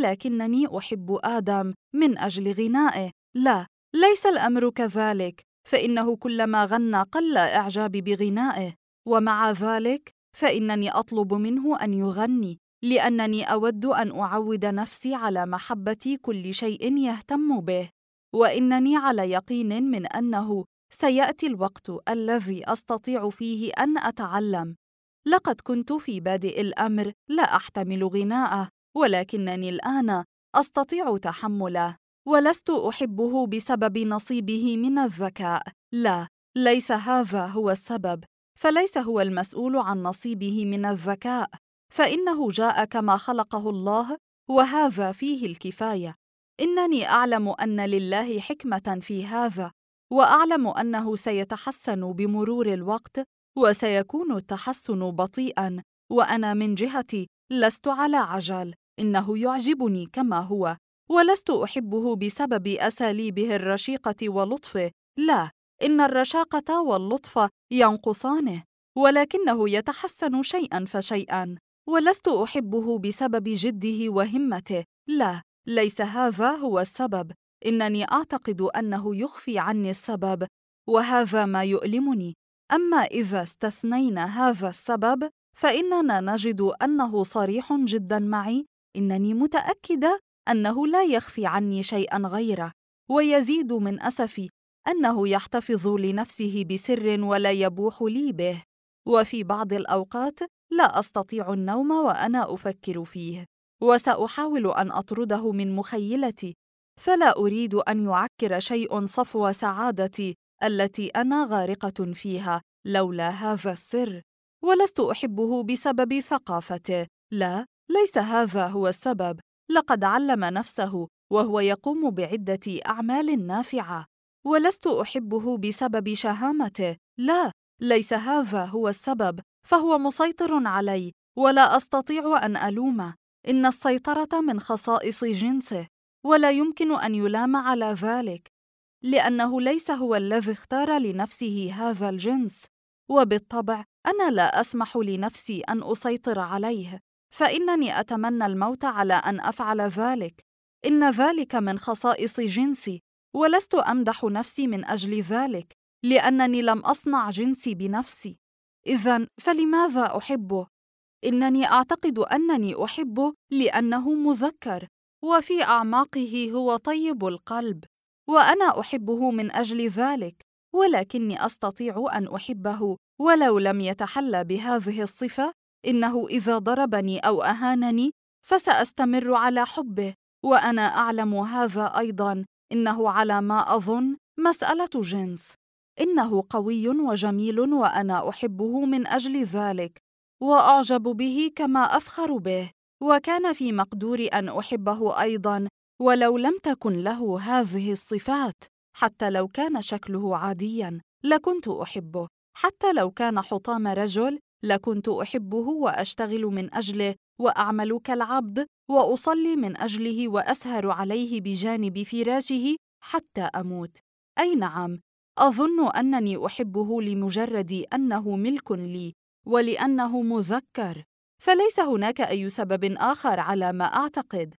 ولكنني أحب آدم من أجل غنائه. لا، ليس الأمر كذلك، فإنه كلما غنى قل إعجابي بغنائه، ومع ذلك فإنني أطلب منه أن يغني، لأنني أود أن أعود نفسي على محبة كل شيء يهتم به، وإنني على يقين من أنه سيأتي الوقت الذي أستطيع فيه أن أتعلم. لقد كنت في بادئ الأمر لا أحتمل غناءه، ولكنني الآن أستطيع تحمله. ولست أحبه بسبب نصيبه من الذكاء، لا، ليس هذا هو السبب، فليس هو المسؤول عن نصيبه من الذكاء، فإنه جاء كما خلقه الله، وهذا فيه الكفاية. إنني أعلم أن لله حكمة في هذا، وأعلم أنه سيتحسن بمرور الوقت، وسيكون التحسن بطيئاً، وأنا من جهتي لست على عجل. إنه يعجبني كما هو، ولست أحبه بسبب أساليبه الرشيقة ولطفه، لا، إن الرشاقة واللطف ينقصانه، ولكنه يتحسن شيئاً فشيئاً. ولست أحبه بسبب جده وهمته، لا، ليس هذا هو السبب. إنني أعتقد أنه يخفي عني السبب، وهذا ما يؤلمني. أما إذا استثنينا هذا السبب، فإننا نجد أنه صريح جداً معي. إنني متأكدة أنه لا يخفي عني شيئاً غيره، ويزيد من أسفي أنه يحتفظ لنفسه بسر ولا يبوح لي به. وفي بعض الأوقات لا أستطيع النوم وأنا أفكر فيه، وسأحاول أن أطرده من مخيلتي، فلا أريد أن يعكر شيء صفو سعادتي التي أنا غارقة فيها لولا هذا السر. ولست أحبه بسبب ثقافته، لا، ليس هذا هو السبب. لقد علم نفسه وهو يقوم بعدة أعمال نافعة. ولست أحبه بسبب شهامته، لا، ليس هذا هو السبب، فهو مسيطر علي ولا أستطيع أن ألومه. إن السيطرة من خصائص جنسه، ولا يمكن أن يلام على ذلك، لأنه ليس هو الذي اختار لنفسه هذا الجنس، وبالطبع أنا لا أسمح لنفسي أن أسيطر عليه، فإنني أتمنى الموت على أن أفعل ذلك. إن ذلك من خصائص جنسي، ولست أمدح نفسي من أجل ذلك، لأنني لم أصنع جنسي بنفسي. إذن فلماذا أحبه؟ إنني أعتقد أنني أحبه لأنه مذكر، وفي أعماقه هو طيب القلب، وأنا أحبه من أجل ذلك. ولكني أستطيع أن أحبه ولو لم يتحلى بهذه الصفة. إنه إذا ضربني أو أهانني فسأستمر على حبه، وأنا أعلم هذا أيضاً. إنه على ما أظن مسألة جنس. إنه قوي وجميل، وأنا أحبه من أجل ذلك، وأعجب به كما أفخر به، وكان في مقدوري أن أحبه أيضاً ولو لم تكن له هذه الصفات. حتى لو كان شكله عادياً لكنت أحبه، حتى لو كان حطام رجل لكنت أحبه وأشتغل من أجله وأعمل كالعبد، وأصلي من أجله وأسهر عليه بجانب فراشه حتى أموت. أي نعم، أظن أنني أحبه لمجرد أنه ملك لي، ولأنه مذكر، فليس هناك أي سبب آخر على ما أعتقد.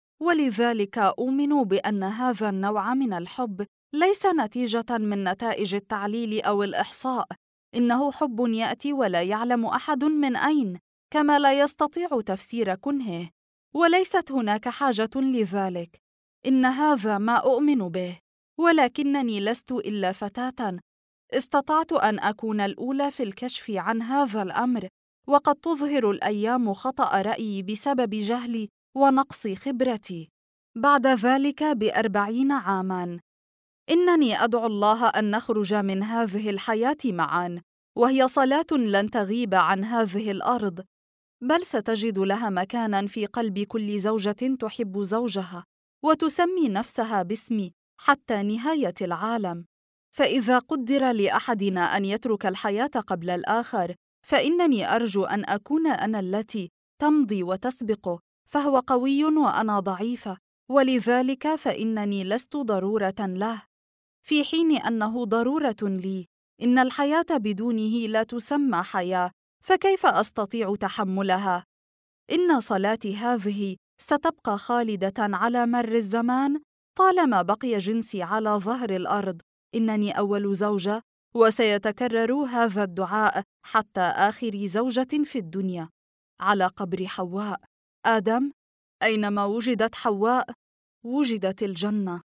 ولذلك أؤمن بأن هذا النوع من الحب ليس نتيجة من نتائج التعليل أو الإحصاء. إنه حب يأتي ولا يعلم أحد من أين، كما لا يستطيع تفسير كنهه، وليست هناك حاجة لذلك. إن هذا ما أؤمن به، ولكنني لست إلا فتاة استطعت أن أكون الأولى في الكشف عن هذا الأمر، وقد تظهر الأيام خطأ رأيي بسبب جهلي ونقص خبرتي. بعد ذلك ب40 عاماً إنني أدعو الله أن نخرج من هذه الحياة معاً، وهي صلاة لن تغيب عن هذه الأرض، بل ستجد لها مكاناً في قلب كل زوجة تحب زوجها وتسمي نفسها باسمي حتى نهاية العالم. فإذا قدر لأحدنا أن يترك الحياة قبل الآخر، فإنني أرجو أن أكون أنا التي تمضي وتسبقه، فهو قوي وأنا ضعيفة، ولذلك فإنني لست ضرورة له، في حين أنه ضرورة لي. إن الحياة بدونه لا تسمى حياة، فكيف أستطيع تحملها؟ إن صلاتي هذه ستبقى خالدة على مر الزمان طالما بقي جنسي على ظهر الأرض. إنني أول زوجة، وسيتكرر هذا الدعاء حتى آخر زوجة في الدنيا. على قبر حواء. آدم، أينما وجدت حواء وجدت الجنة.